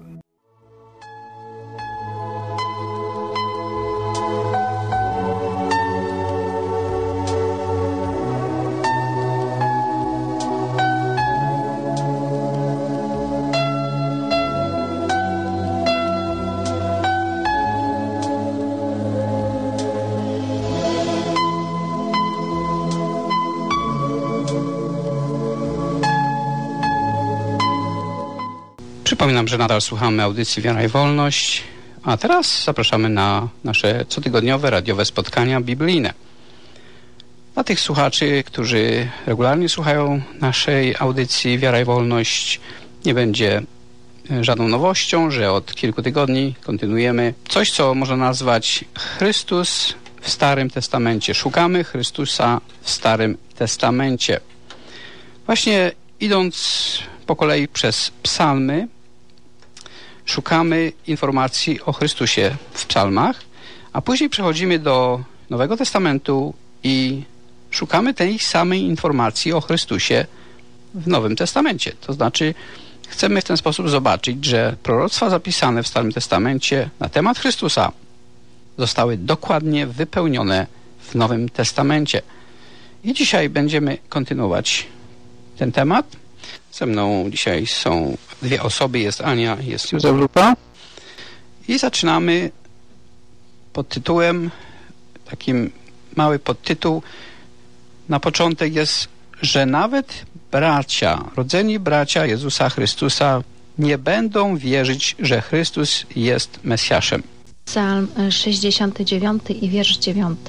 Przypominam, że nadal słuchamy audycji Wiara i Wolność, a teraz zapraszamy na nasze cotygodniowe radiowe spotkania biblijne. Dla tych słuchaczy, którzy regularnie słuchają naszej audycji Wiara i Wolność, nie będzie żadną nowością, że od kilku tygodni kontynuujemy coś, co można nazwać Chrystus w w Starym Testamencie. Szukamy Chrystusa w Starym Testamencie. Właśnie idąc po kolei przez psalmy, szukamy informacji o Chrystusie w psalmach, a później przechodzimy do Nowego Testamentu i szukamy tej samej informacji o Chrystusie w Nowym Testamencie. To znaczy chcemy w ten sposób zobaczyć, że proroctwa zapisane w Starym Testamencie na temat Chrystusa zostały dokładnie wypełnione w Nowym Testamencie. I dzisiaj będziemy kontynuować ten temat. Ze mną dzisiaj są dwie osoby, jest Ania, jest Józef Lupa. I zaczynamy pod tytułem, takim mały podtytuł na początek jest, że nawet bracia, rodzeni bracia Jezusa Chrystusa nie będą wierzyć, że Chrystus jest Mesjaszem. Psalm 69 i wiersz 9.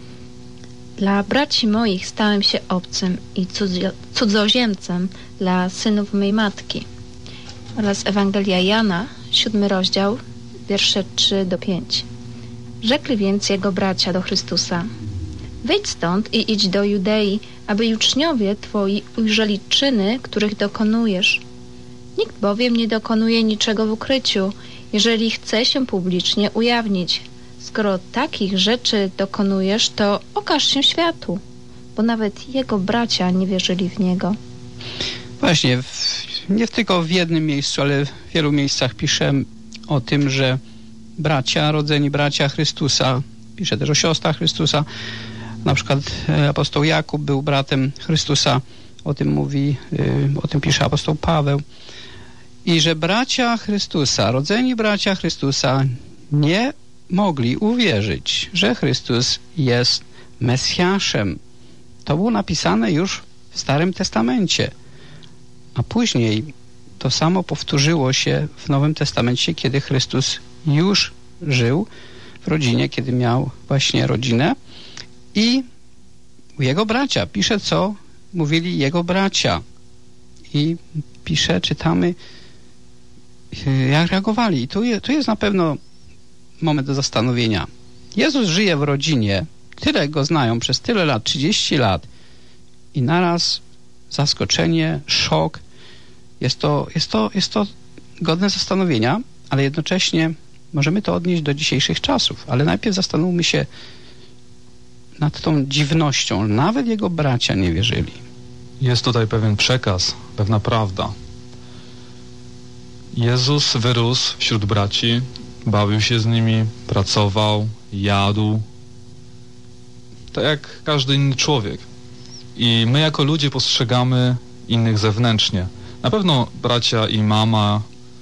Dla braci moich stałem się obcym i cudzoziemcem dla synów mej matki. Oraz Ewangelia Jana, 7 rozdział, wiersze 3-5. Rzekli więc jego bracia do Chrystusa: wyjdź stąd i idź do Judei, aby uczniowie twoi ujrzeli czyny, których dokonujesz. Nikt bowiem nie dokonuje niczego w ukryciu, jeżeli chce się publicznie ujawnić. Skoro takich rzeczy dokonujesz, to okaż się światu, bo nawet jego bracia nie wierzyli w niego. Właśnie, nie tylko w jednym miejscu, ale w wielu miejscach pisze o tym, że bracia, rodzeni bracia Chrystusa, pisze też o siostrach Chrystusa, na przykład apostoł Jakub był bratem Chrystusa, o tym mówi, o tym pisze apostoł Paweł. I że bracia Chrystusa, rodzeni bracia Chrystusa nie mogli uwierzyć, że Chrystus jest Mesjaszem. To było napisane już w Starym Testamencie. A później to samo powtórzyło się w Nowym Testamencie, kiedy Chrystus już żył w rodzinie, kiedy miał właśnie rodzinę. I jego bracia, pisze co mówili jego bracia. I pisze, czytamy, jak reagowali. I tu jest na pewno moment do zastanowienia. Jezus żyje w rodzinie, tyle go znają przez tyle lat, 30 lat i naraz zaskoczenie, szok. Jest to godne zastanowienia, ale jednocześnie możemy to odnieść do dzisiejszych czasów. Ale najpierw zastanówmy się nad tą dziwnością. Nawet jego bracia nie wierzyli. Jest tutaj pewien przekaz, pewna prawda. Jezus wyrósł wśród braci, bawił się z nimi, pracował, jadł. Tak jak każdy inny człowiek. I my jako ludzie postrzegamy innych zewnętrznie. Na pewno bracia i mama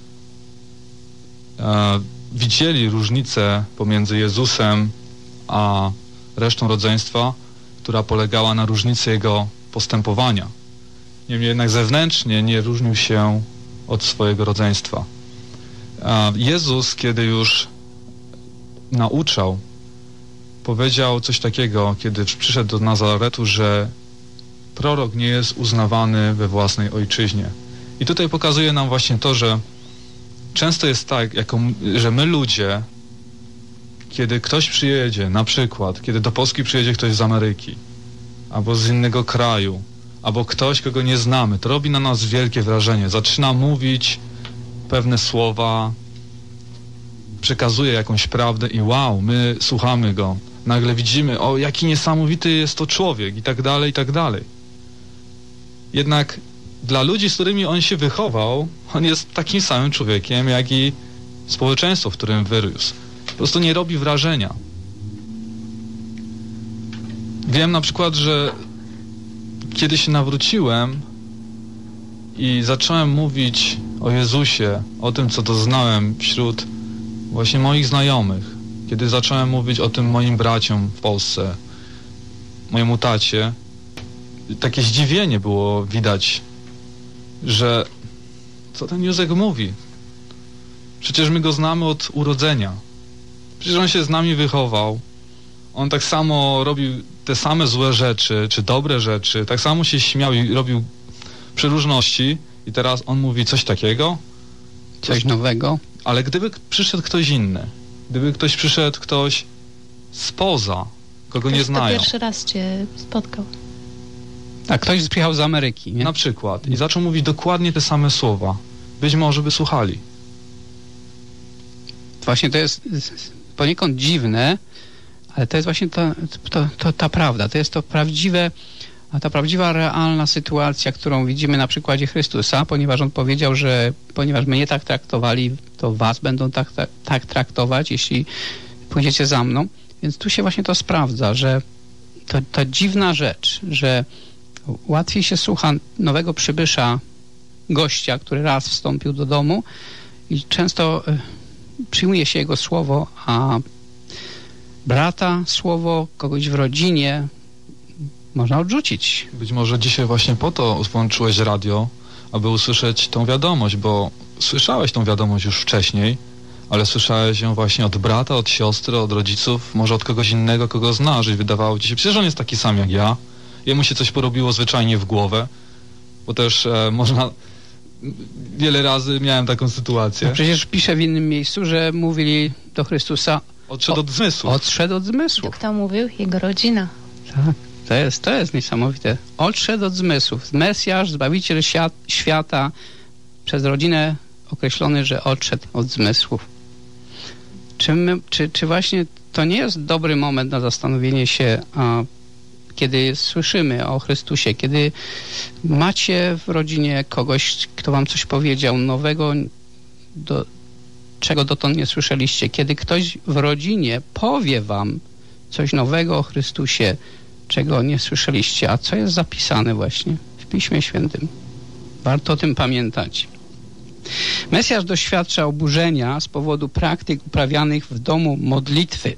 widzieli różnicę pomiędzy Jezusem a resztą rodzeństwa, która polegała na różnicy jego postępowania. Niemniej jednak zewnętrznie nie różnił się od swojego rodzeństwa. Jezus, kiedy już nauczał, powiedział coś takiego, kiedy przyszedł do Nazaretu, że prorok nie jest uznawany we własnej ojczyźnie. I tutaj pokazuje nam właśnie to, że często jest tak, że my ludzie, kiedy ktoś przyjedzie, na przykład, kiedy do Polski przyjedzie ktoś z Ameryki, albo z innego kraju, albo ktoś, kogo nie znamy, to robi na nas wielkie wrażenie. Zaczyna mówić pewne słowa, przekazuje jakąś prawdę i wow, my słuchamy go. Nagle widzimy, o jaki niesamowity jest to człowiek i tak dalej, i tak dalej. Jednak dla ludzi, z którymi on się wychował, on jest takim samym człowiekiem, jak i społeczeństwo, w którym wyrósł. Po prostu nie robi wrażenia. Wiem na przykład, że kiedy się nawróciłem i zacząłem mówić o Jezusie, o tym, co doznałem wśród właśnie moich znajomych, kiedy zacząłem mówić o tym moim braciom w Polsce, mojemu tacie, takie zdziwienie było widać, że co ten Józek mówi? Przecież my go znamy od urodzenia. Przecież on się z nami wychował. On tak samo robił te same złe rzeczy, czy dobre rzeczy, tak samo się śmiał i robił przeróżności i teraz on mówi coś takiego? Coś nowego? Ale gdyby przyszedł ktoś inny, gdyby przyszedł ktoś spoza kogo nie znają. Pierwszy raz cię spotkał. Tak, ktoś przyjechał z Ameryki, nie? Na przykład. I zaczął mówić dokładnie te same słowa. Być może by słuchali. Właśnie to jest poniekąd dziwne, ale to jest właśnie ta prawda. To jest to prawdziwe, ta prawdziwa, realna sytuacja, którą widzimy na przykładzie Chrystusa, ponieważ On powiedział, że ponieważ mnie tak traktowali, to was będą tak traktować, jeśli pójdziecie za mną. Więc tu się właśnie to sprawdza, że to dziwna rzecz, że łatwiej się słucha nowego przybysza, gościa, który raz wstąpił do domu i często przyjmuje się jego słowo, a brata, słowo kogoś w rodzinie można odrzucić. Być może dzisiaj właśnie po to włączyłeś radio, aby usłyszeć tą wiadomość, bo słyszałeś tą wiadomość już wcześniej, ale słyszałeś ją właśnie od brata, od siostry, od rodziców, może od kogoś innego, kogo znasz i wydawało ci się, przecież on jest taki sam jak ja, jemu się coś porobiło zwyczajnie w głowę, bo też można... Wiele razy miałem taką sytuację. No przecież pisze w innym miejscu, że mówili do Chrystusa... Odszedł od zmysłu. Odszedł od zmysłu. Kto mówił? Jego rodzina. Tak, to jest niesamowite. Odszedł od zmysłów. Mesjasz, Zbawiciel świata, przez rodzinę określony, że odszedł od zmysłów. Czy właśnie to nie jest dobry moment na zastanowienie się, kiedy słyszymy o Chrystusie, kiedy macie w rodzinie kogoś, kto wam coś powiedział nowego, czego dotąd nie słyszeliście, kiedy ktoś w rodzinie powie wam coś nowego o Chrystusie, czego nie słyszeliście, a co jest zapisane właśnie w Piśmie Świętym. Warto o tym pamiętać. Mesjasz doświadcza oburzenia z powodu praktyk uprawianych w domu modlitwy.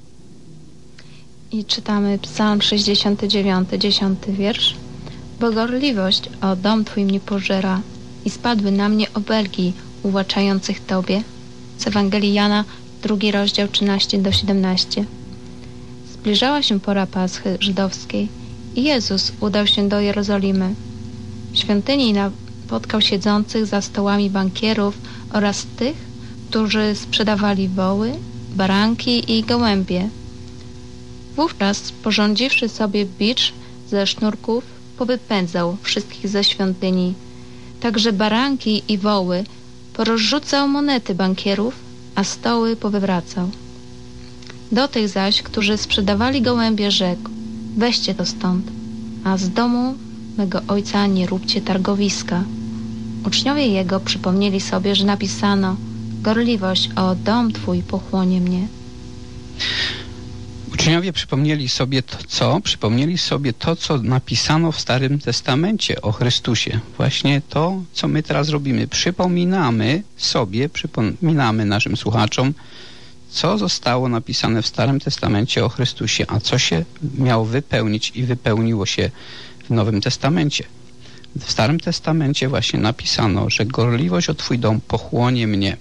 I czytamy Psalm 69, 10 wiersz. Bo gorliwość o dom Twój mnie pożera i spadły na mnie obelgi uwłaczających Tobie. Z Ewangelii Jana, 2 rozdział 13-17. Zbliżała się pora Paschy żydowskiej i Jezus udał się do Jerozolimy. W świątyni napotkał siedzących za stołami bankierów oraz tych, którzy sprzedawali woły, baranki i gołębie. Wówczas, sporządziwszy sobie bicz ze sznurków, powypędzał wszystkich ze świątyni. Także baranki i woły porozrzucał monety bankierów, a stoły powywracał. Do tych zaś, którzy sprzedawali gołębie, rzekł: weźcie to stąd, a z domu mego ojca nie róbcie targowiska. Uczniowie jego przypomnieli sobie, że napisano: gorliwość o dom Twój pochłonie mnie. Uczniowie przypomnieli sobie to, co napisano w Starym Testamencie o Chrystusie. Właśnie to, co my teraz robimy. Przypominamy naszym słuchaczom, co zostało napisane w Starym Testamencie o Chrystusie, a co się miało wypełnić i wypełniło się w Nowym Testamencie. W Starym Testamencie właśnie napisano, że gorliwość o Twój dom pochłonie mnie.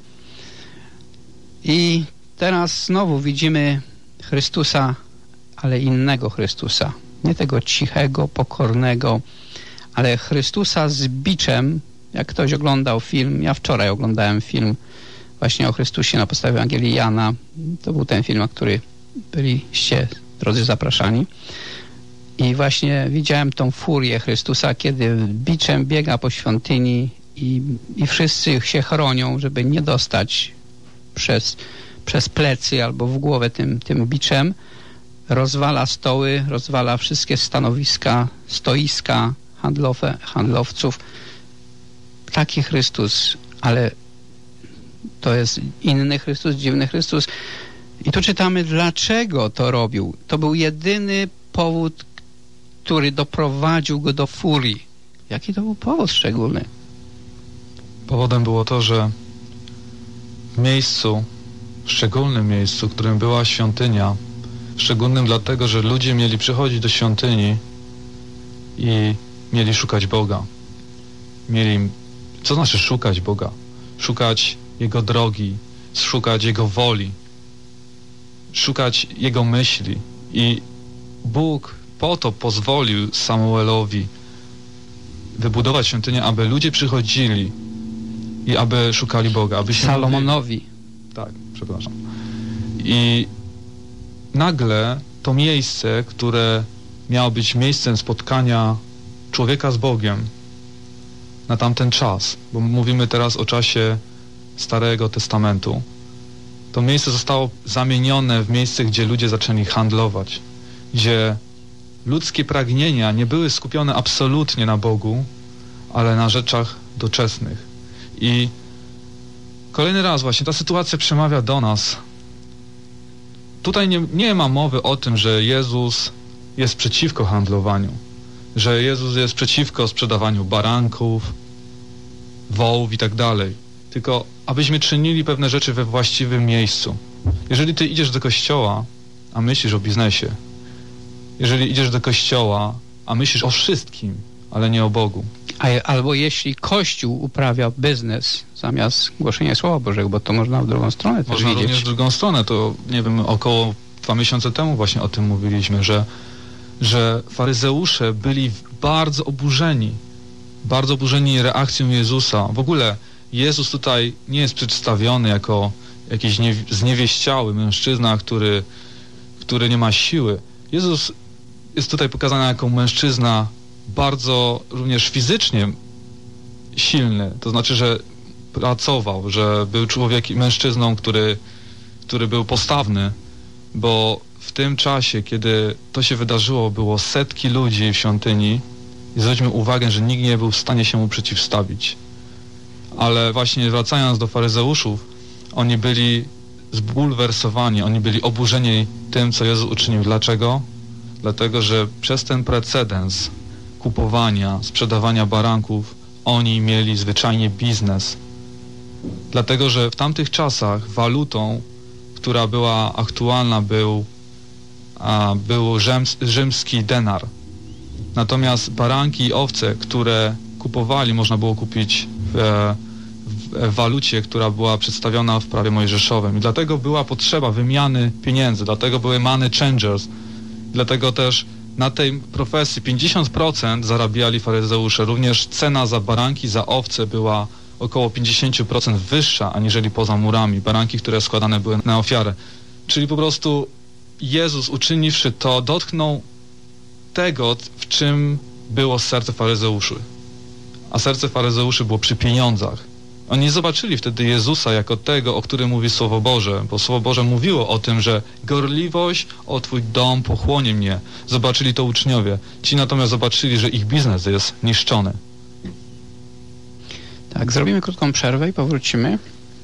I teraz znowu widzimy Chrystusa, ale innego Chrystusa. Nie tego cichego, pokornego, ale Chrystusa z biczem. Jak ktoś oglądał film, ja wczoraj oglądałem film właśnie o Chrystusie na podstawie Ewangelii Jana. To był ten film, na który byliście, drodzy, zapraszani. I właśnie widziałem tą furię Chrystusa, kiedy biczem biega po świątyni i wszyscy się chronią, żeby nie dostać przez plecy albo w głowę tym biczem. Rozwala stoły, rozwala wszystkie stanowiska, stoiska handlowców. Taki Chrystus, ale to jest inny Chrystus, dziwny Chrystus. I tu czytamy, dlaczego to robił. To był jedyny powód, który doprowadził go do furii. Jaki to był powód szczególny? Powodem było to, że w szczególnym miejscu, w którym była świątynia, szczególnym dlatego, że ludzie mieli przychodzić do świątyni i mieli szukać Boga. Co znaczy szukać Boga? Szukać Jego drogi, szukać Jego woli, szukać Jego myśli. I Bóg po to pozwolił Samuelowi wybudować świątynię, aby ludzie przychodzili i aby szukali Boga. Aby się Salomonowi. Tak, przepraszam. I nagle to miejsce, które miało być miejscem spotkania człowieka z Bogiem na tamten czas, bo mówimy teraz o czasie Starego Testamentu, to miejsce zostało zamienione w miejsce, gdzie ludzie zaczęli handlować, gdzie ludzkie pragnienia nie były skupione absolutnie na Bogu, ale na rzeczach doczesnych. I kolejny raz właśnie ta sytuacja przemawia do nas. Tutaj nie ma mowy o tym, że Jezus jest przeciwko handlowaniu, że Jezus jest przeciwko sprzedawaniu baranków, wołów i tak dalej. Tylko abyśmy czynili pewne rzeczy we właściwym miejscu. Jeżeli ty idziesz do kościoła, a myślisz o biznesie, jeżeli idziesz do kościoła, a myślisz o wszystkim, ale nie o Bogu. Albo jeśli Kościół uprawia biznes zamiast głoszenia Słowa Bożego, bo to można w drugą stronę też Można widzieć. również w drugą stronę. To, nie wiem, około 2 miesiące temu właśnie o tym mówiliśmy, że faryzeusze byli bardzo oburzeni reakcją Jezusa. W ogóle Jezus tutaj nie jest przedstawiony jako jakiś zniewieściały mężczyzna, który nie ma siły. Jezus jest tutaj pokazany jako mężczyzna bardzo również fizycznie silny. To znaczy, że pracował, że był człowiekiem, mężczyzną, który był postawny, bo w tym czasie, kiedy to się wydarzyło, było setki ludzi w świątyni i zwróćmy uwagę, że nikt nie był w stanie się mu przeciwstawić. Ale właśnie wracając do faryzeuszów, oni byli zbulwersowani, oni byli oburzeni tym, co Jezus uczynił. Dlaczego? Dlatego, że przez ten precedens kupowania, sprzedawania baranków, oni mieli zwyczajnie biznes. Dlatego, że w tamtych czasach walutą, która była aktualna, był rzymski denar. Natomiast baranki i owce, które kupowali, można było kupić w walucie, która była przedstawiona w prawie mojżeszowym. I dlatego była potrzeba wymiany pieniędzy, dlatego były money changers. Dlatego też na tej profesji 50% zarabiali faryzeusze. Również cena za baranki, za owce była około 50% wyższa, aniżeli poza murami. Baranki, które składane były na ofiarę. Czyli po prostu Jezus, uczyniwszy to, dotknął tego, w czym było serce faryzeuszy. A serce faryzeuszy było przy pieniądzach. Oni nie zobaczyli wtedy Jezusa jako tego, o którym mówi Słowo Boże, bo Słowo Boże mówiło o tym, że gorliwość o Twój dom pochłonie mnie. Zobaczyli to uczniowie. Ci natomiast zobaczyli, że ich biznes jest niszczony. Tak, zrobimy krótką przerwę i powrócimy.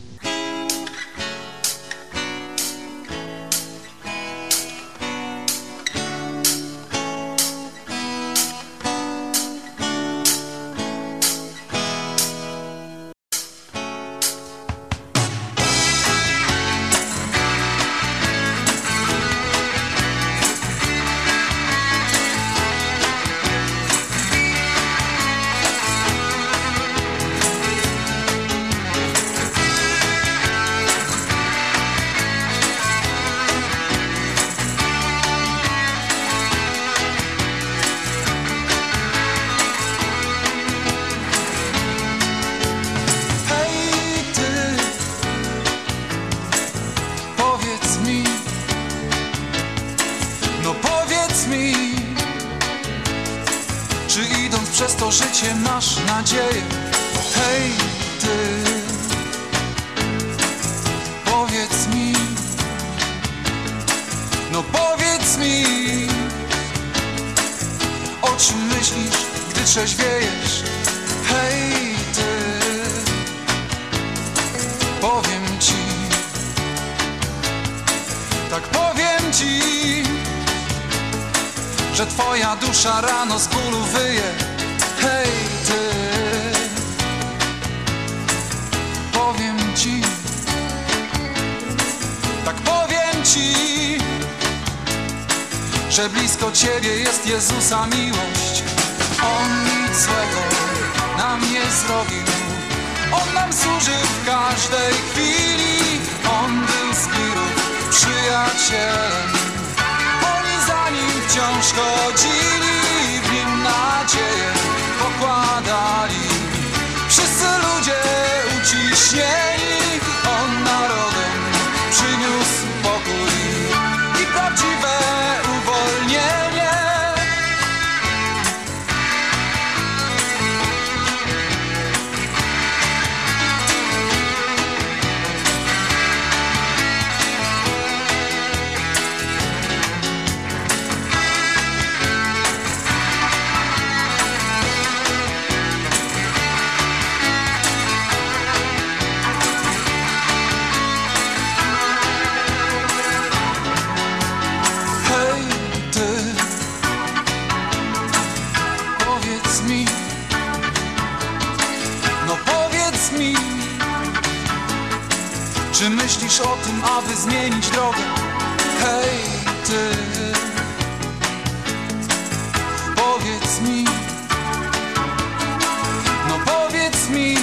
Że twoja dusza rano z bólu wyje. Hej ty, powiem ci, tak powiem ci, że blisko ciebie jest Jezusa miłość. On nic złego nam nie zrobił, On nam służy w każdej chwili. On był z wirów przyjacielem, wciąż chodzili, w Nim nadzieję pokładali. Wszyscy ludzie uciśnieni, On narodom przyniósł pokój i prawdziwe Czy myślisz o tym, aby zmienić drogę? Hej, ty, powiedz mi, no powiedz mi,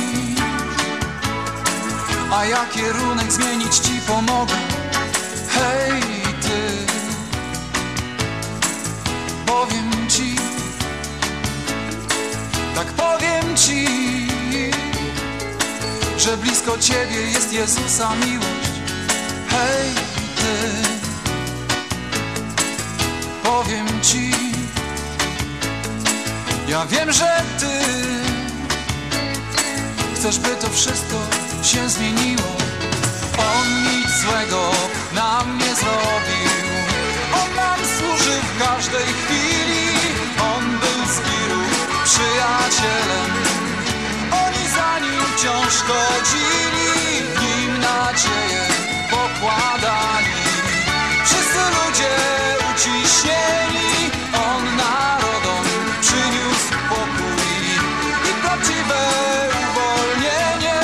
a ja kierunek zmienić ci pomogę. Hej, ty, powiem ci, tak powiem ci, że blisko ciebie jest Jezusa miłość. Hej, ty, powiem ci, ja wiem, że ty chcesz, by to wszystko się zmieniło. On nic złego nam nie zrobił, on nam służy w każdej chwili. On był z wielu przyjacielem, oni za nim wciąż chodzili, w nim nadzieję pokładali. Wszyscy ludzie uciśnieni, on narodom przyniósł pokój i prawdziwe uwolnienie.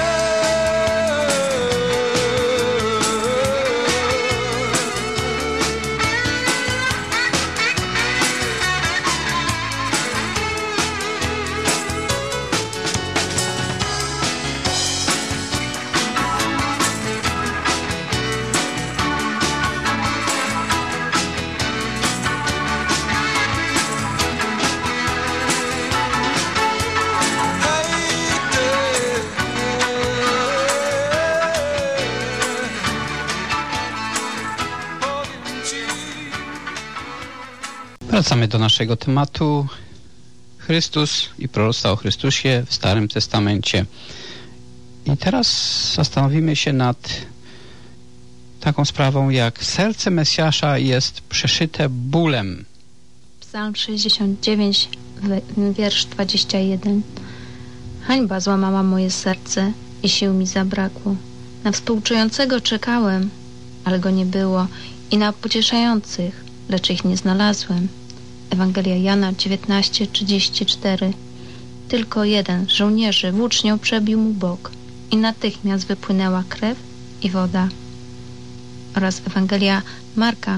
Wracamy do naszego tematu. Chrystus i proroctwa o Chrystusie w Starym Testamencie. I teraz zastanowimy się nad taką sprawą, jak serce Mesjasza jest przeszyte bólem. Psalm 69, wiersz 21. Hańba złamała moje serce i sił mi zabrakło. Na współczującego czekałem, ale go nie było, i na pocieszających, lecz ich nie znalazłem. Ewangelia Jana 19:34. Tylko jeden z żołnierzy włócznią przebił mu bok i natychmiast wypłynęła krew i woda. Oraz Ewangelia Marka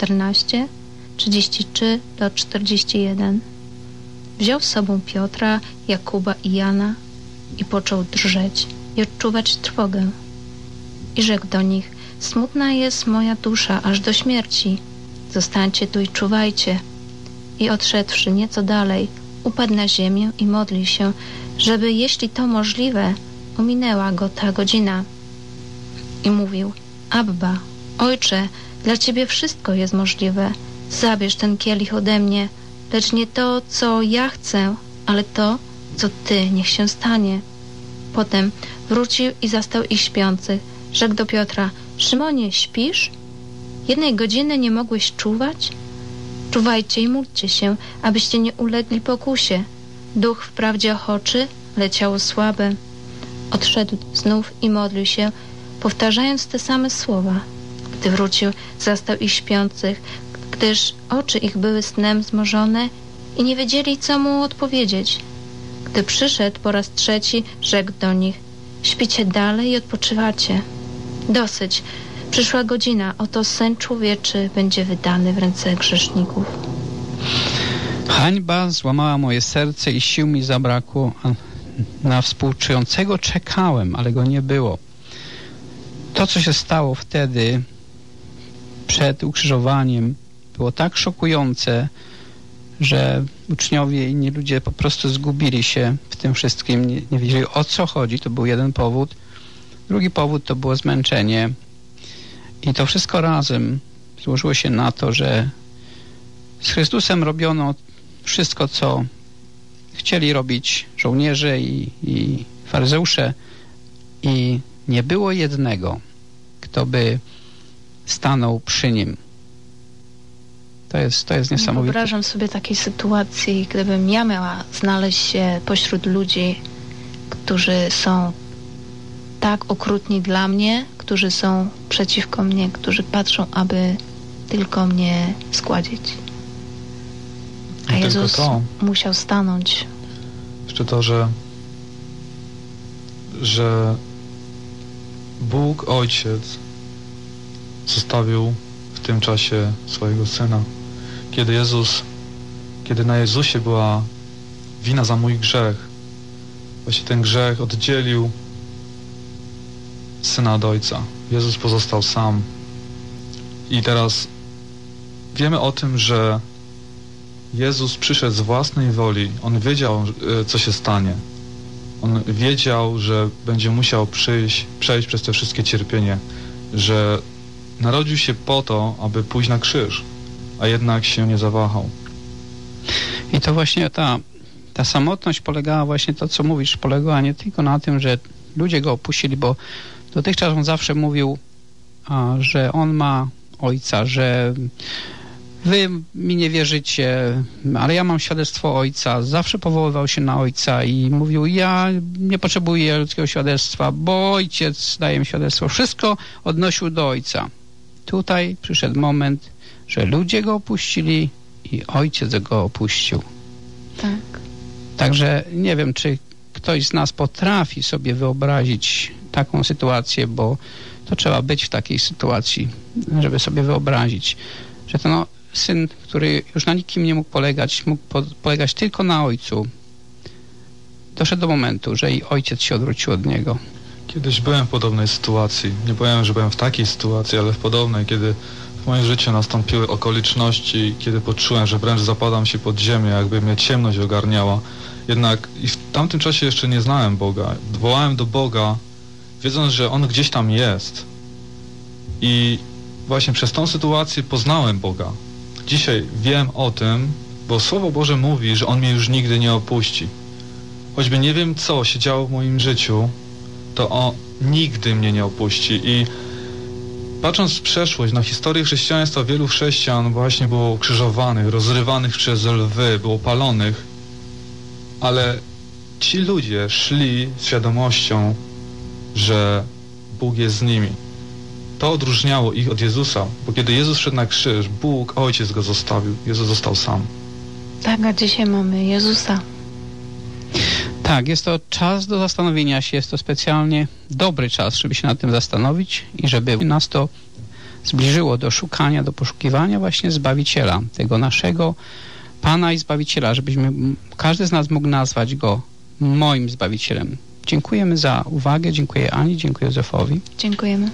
14:33-41. Wziął z sobą Piotra, Jakuba i Jana i począł drżeć i odczuwać trwogę. I rzekł do nich: smutna jest moja dusza aż do śmierci. Zostańcie tu i czuwajcie. I odszedłszy nieco dalej, upadł na ziemię i modlił się, żeby, jeśli to możliwe, ominęła go ta godzina. I mówił: Abba, Ojcze, dla Ciebie wszystko jest możliwe. Zabierz ten kielich ode mnie, lecz nie to, co ja chcę, ale to, co Ty, niech się stanie. Potem wrócił i zastał ich śpiących. Rzekł do Piotra: Szymonie, śpisz? 1 godziny nie mogłeś czuwać? Czuwajcie i módlcie się, abyście nie ulegli pokusie. Duch wprawdzie ochoczy, ale ciało słabe. Odszedł znów i modlił się, powtarzając te same słowa. Gdy wrócił, zastał ich śpiących, gdyż oczy ich były snem zmorzone i nie wiedzieli, co mu odpowiedzieć. Gdy przyszedł po raz trzeci, rzekł do nich: śpicie dalej i odpoczywacie. Dosyć. Przyszła godzina, oto Syn Człowieczy będzie wydany w ręce grzeszników. Hańba złamała moje serce i sił mi zabrakło. Na współczującego czekałem, ale go nie było. To, co się stało wtedy przed ukrzyżowaniem, było tak szokujące, że uczniowie i inni ludzie po prostu zgubili się w tym wszystkim. Nie wiedzieli, o co chodzi. To był jeden powód. Drugi powód to było zmęczenie. I to wszystko razem złożyło się na to, że z Chrystusem robiono wszystko, co chcieli robić żołnierze i faryzeusze, i nie było jednego, kto by stanął przy nim. To jest niesamowite. Nie wyobrażam sobie takiej sytuacji, gdybym ja miała znaleźć się pośród ludzi, którzy są tak okrutni dla mnie, którzy są przeciwko mnie, którzy patrzą, aby tylko mnie zgładzić. A Jezus musiał stanąć. Jeszcze to, że Bóg Ojciec zostawił w tym czasie swojego Syna. Kiedy na Jezusie była wina za mój grzech, właśnie ten grzech oddzielił Syna od Ojca. Jezus pozostał sam. I teraz wiemy o tym, że Jezus przyszedł z własnej woli. On wiedział, co się stanie. On wiedział, że będzie musiał przejść przez te wszystkie cierpienie, że narodził się po to, aby pójść na krzyż, a jednak się nie zawahał. I to właśnie ta samotność polegała właśnie to, co mówisz, polegała nie tylko na tym, że ludzie go opuścili, bo dotychczas on zawsze mówił, że on ma Ojca, że wy mi nie wierzycie, ale ja mam świadectwo Ojca. Zawsze powoływał się na Ojca i mówił, ja nie potrzebuję ludzkiego świadectwa, bo Ojciec daje mi świadectwo. Wszystko odnosił do Ojca. Tutaj przyszedł moment, że ludzie go opuścili i Ojciec go opuścił. Tak. Także nie wiem, czy ktoś z nas potrafi sobie wyobrazić taką sytuację, bo to trzeba być w takiej sytuacji, żeby sobie wyobrazić, że ten Syn, który już na nikim nie mógł polegać, mógł polegać tylko na Ojcu, doszedł do momentu, że i Ojciec się odwrócił od Niego. Kiedyś byłem w podobnej sytuacji. Nie powiem, że byłem w takiej sytuacji, ale w podobnej, kiedy w moim życiu nastąpiły okoliczności, kiedy poczułem, że wręcz zapadam się pod ziemię, jakby mnie ciemność ogarniała. Jednak i w tamtym czasie jeszcze nie znałem Boga. Wołałem do Boga, wiedząc, że On gdzieś tam jest. I właśnie przez tą sytuację poznałem Boga. Dzisiaj wiem o tym, bo Słowo Boże mówi, że On mnie już nigdy nie opuści. Choćby nie wiem, co się działo w moim życiu, to On nigdy mnie nie opuści. I patrząc w przeszłość, na historię chrześcijaństwa, wielu chrześcijan właśnie było krzyżowanych, rozrywanych przez lwy, było palonych, ale ci ludzie szli z świadomością, że Bóg jest z nimi. To odróżniało ich od Jezusa, bo kiedy Jezus szedł na krzyż, Bóg, Ojciec go zostawił, Jezus został sam. Tak, a dzisiaj mamy Jezusa. Tak, jest to czas do zastanowienia się, jest to specjalnie dobry czas, żeby się nad tym zastanowić i żeby nas to zbliżyło do szukania, do poszukiwania właśnie Zbawiciela, tego naszego Pana i Zbawiciela, żebyśmy, każdy z nas mógł nazwać Go moim Zbawicielem. Dziękujemy za uwagę, dziękuję Ani, dziękuję Józefowi. Dziękujemy.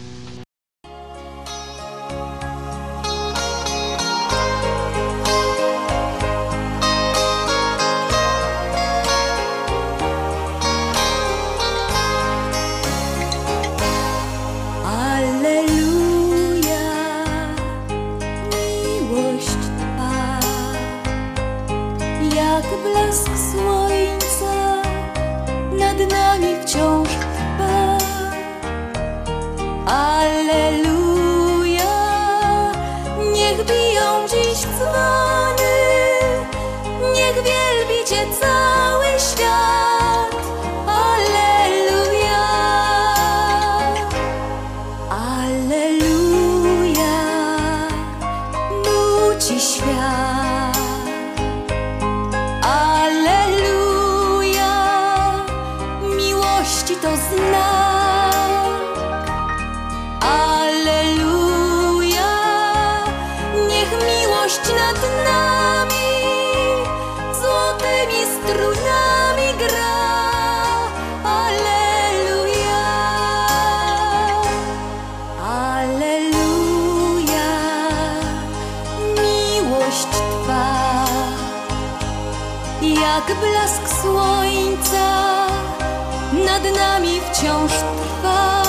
Jak blask słońca nad nami wciąż trwa.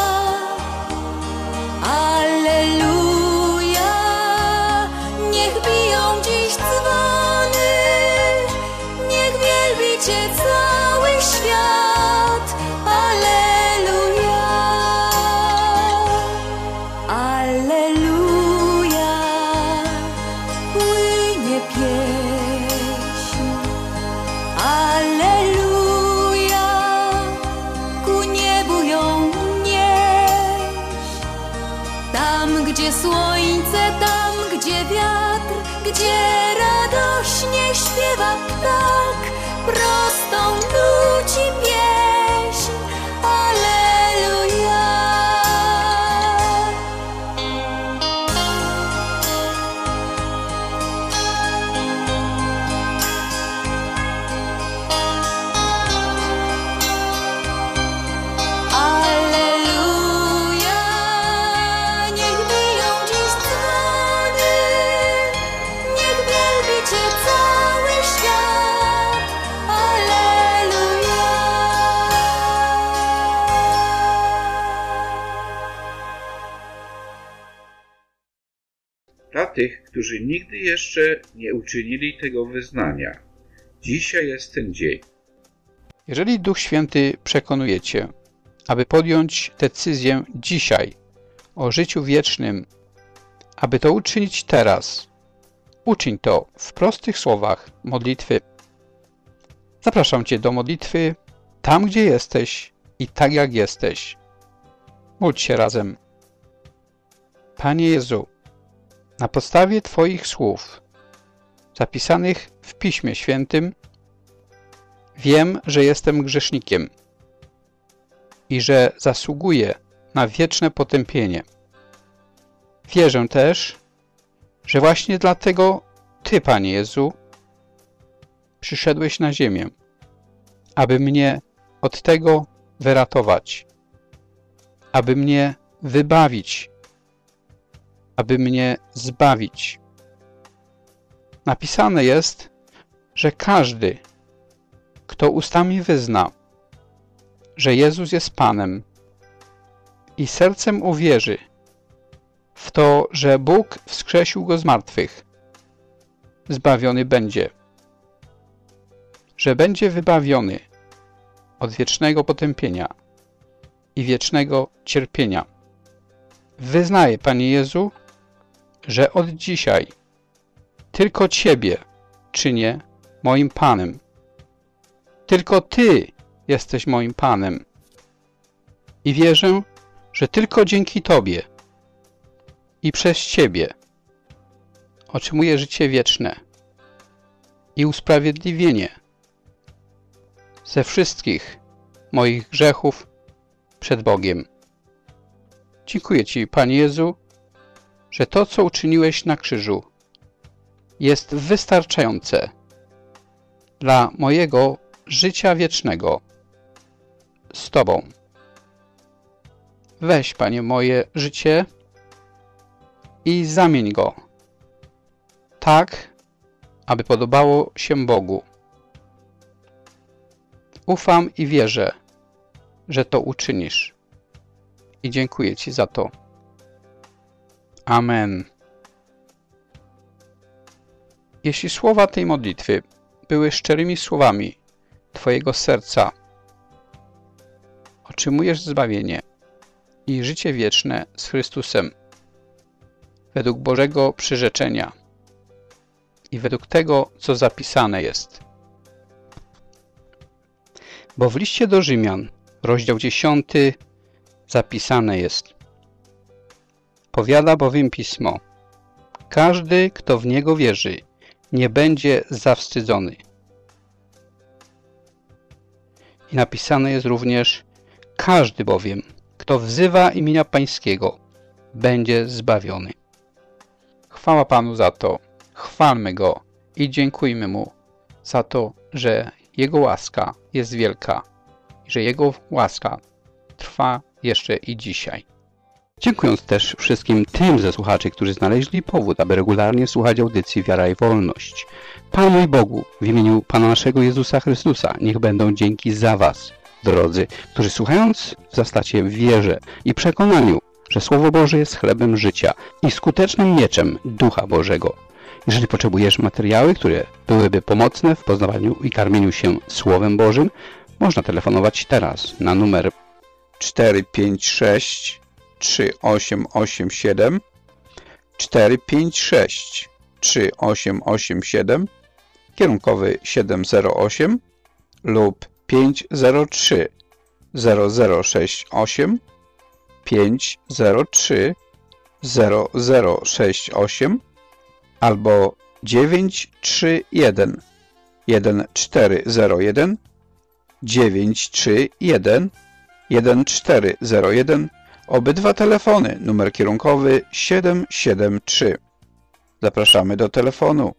Alleluja, niech biją dziś dzwony, niech wielbi Cię cały świat. Alleluja, alleluja, płynie pieśń. Alleluja, ku niebu ją nieść. Tam, gdzie słońce, tam, gdzie wiatr, gdzie radośnie śpiewa ptak, prostą nuci pieśń. Alleluja. tych, którzy nigdy jeszcze nie uczynili tego wyznania. Dzisiaj jest ten dzień. Jeżeli Duch Święty przekonuje Cię, aby podjąć decyzję dzisiaj o życiu wiecznym, aby to uczynić teraz, uczyń to w prostych słowach modlitwy. Zapraszam Cię do modlitwy tam, gdzie jesteś i tak jak jesteś. Módl się razem. Panie Jezu, na podstawie Twoich słów, zapisanych w Piśmie Świętym, wiem, że jestem grzesznikiem i że zasługuję na wieczne potępienie. Wierzę też, że właśnie dlatego Ty, Panie Jezu, przyszedłeś na ziemię, aby mnie od tego wyratować, aby mnie wybawić, aby mnie zbawić. Napisane jest, że każdy, kto ustami wyzna, że Jezus jest Panem i sercem uwierzy w to, że Bóg wskrzesił Go z martwych, zbawiony będzie, że będzie wybawiony od wiecznego potępienia i wiecznego cierpienia. Wyznaję, Panie Jezu, że od dzisiaj tylko Ciebie czynię moim Panem. Tylko Ty jesteś moim Panem. I wierzę, że tylko dzięki Tobie i przez Ciebie otrzymuję życie wieczne i usprawiedliwienie ze wszystkich moich grzechów przed Bogiem. Dziękuję Ci, Panie Jezu, że to, co uczyniłeś na krzyżu, jest wystarczające dla mojego życia wiecznego z Tobą. Weź, Panie, moje życie i zamień go tak, aby podobało się Bogu. Ufam i wierzę, że to uczynisz. I dziękuję Ci za to. Amen. Jeśli słowa tej modlitwy były szczerymi słowami Twojego serca, otrzymujesz zbawienie i życie wieczne z Chrystusem według Bożego przyrzeczenia i według tego, co zapisane jest. Bo w liście do Rzymian, rozdział 10, zapisane jest: powiada bowiem Pismo: każdy, kto w Niego wierzy, nie będzie zawstydzony. I napisane jest również: każdy bowiem, kto wzywa imienia Pańskiego, będzie zbawiony. Chwała Panu za to, chwalmy Go i dziękujmy Mu za to, że Jego łaska jest wielka i że Jego łaska trwa jeszcze i dzisiaj. Dziękując też wszystkim tym ze słuchaczy, którzy znaleźli powód, aby regularnie słuchać audycji Wiara i Wolność. Panu i Bogu, w imieniu Pana naszego Jezusa Chrystusa, niech będą dzięki za Was, drodzy, którzy słuchając wzrastacie w wierze i przekonaniu, że Słowo Boże jest chlebem życia i skutecznym mieczem Ducha Bożego. Jeżeli potrzebujesz materiały, które byłyby pomocne w poznawaniu i karmieniu się Słowem Bożym, można telefonować teraz na numer 456 3887 456 3887 kierunkowy 708 lub 503 0068 503 0068 albo 931 1401 931 1401. Obydwa telefony, numer kierunkowy 773. Zapraszamy do telefonu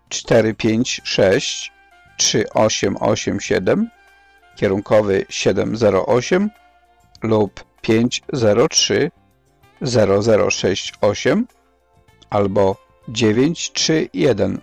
456 3887 kierunkowy 708 lub 503 0068 albo 931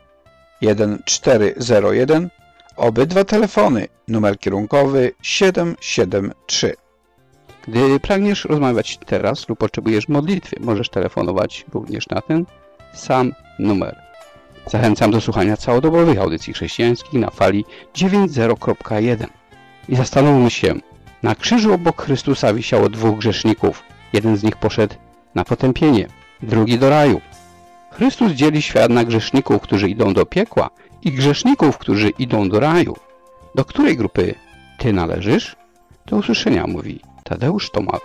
1401. Obydwa telefony, numer kierunkowy 773. Gdy pragniesz rozmawiać teraz lub potrzebujesz modlitwy, możesz telefonować również na ten sam numer. Zachęcam do słuchania całodobowych audycji chrześcijańskich na fali 90.1. I zastanówmy się, na krzyżu obok Chrystusa wisiało 2 grzeszników. Jeden z nich poszedł na potępienie, drugi do raju. Chrystus dzieli świat na grzeszników, którzy idą do piekła i grzeszników, którzy idą do raju. Do której grupy ty należysz? Do usłyszenia, mówi Tadeusz Tomal.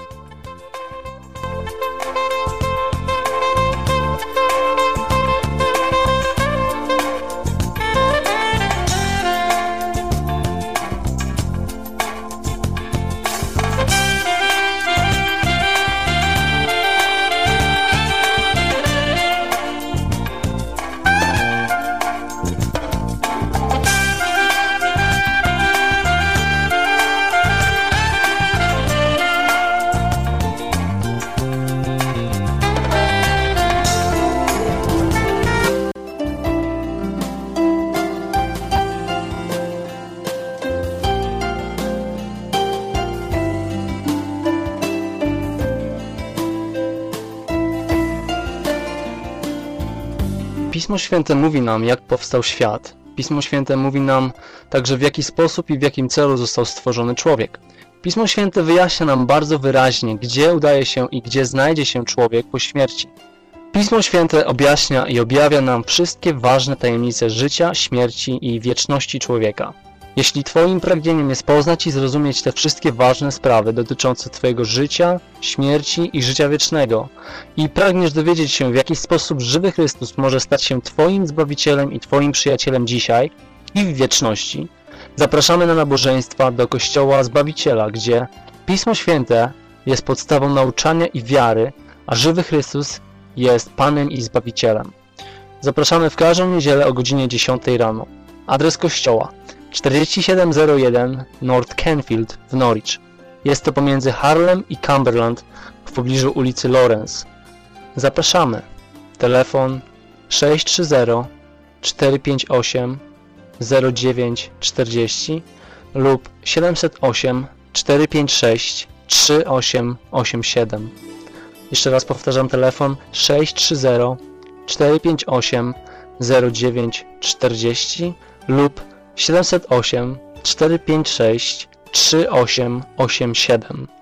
Pismo Święte mówi nam, jak powstał świat. Pismo Święte mówi nam także, w jaki sposób i w jakim celu został stworzony człowiek. Pismo Święte wyjaśnia nam bardzo wyraźnie, gdzie udaje się i gdzie znajdzie się człowiek po śmierci. Pismo Święte objaśnia i objawia nam wszystkie ważne tajemnice życia, śmierci i wieczności człowieka. Jeśli Twoim pragnieniem jest poznać i zrozumieć te wszystkie ważne sprawy dotyczące Twojego życia, śmierci i życia wiecznego i pragniesz dowiedzieć się, w jaki sposób żywy Chrystus może stać się Twoim Zbawicielem i Twoim przyjacielem dzisiaj i w wieczności, zapraszamy na nabożeństwa do Kościoła Zbawiciela, gdzie Pismo Święte jest podstawą nauczania i wiary, a żywy Chrystus jest Panem i Zbawicielem. Zapraszamy w każdą niedzielę o godzinie 10 rano. Adres kościoła: 4701 North Canfield w Norwich. Jest to pomiędzy Harlem i Cumberland w pobliżu ulicy Lawrence. Zapraszamy. Telefon 630 458 0940 lub 708 456 3887. Jeszcze raz powtarzam, telefon 630 458 0940 lub 708 456 3887.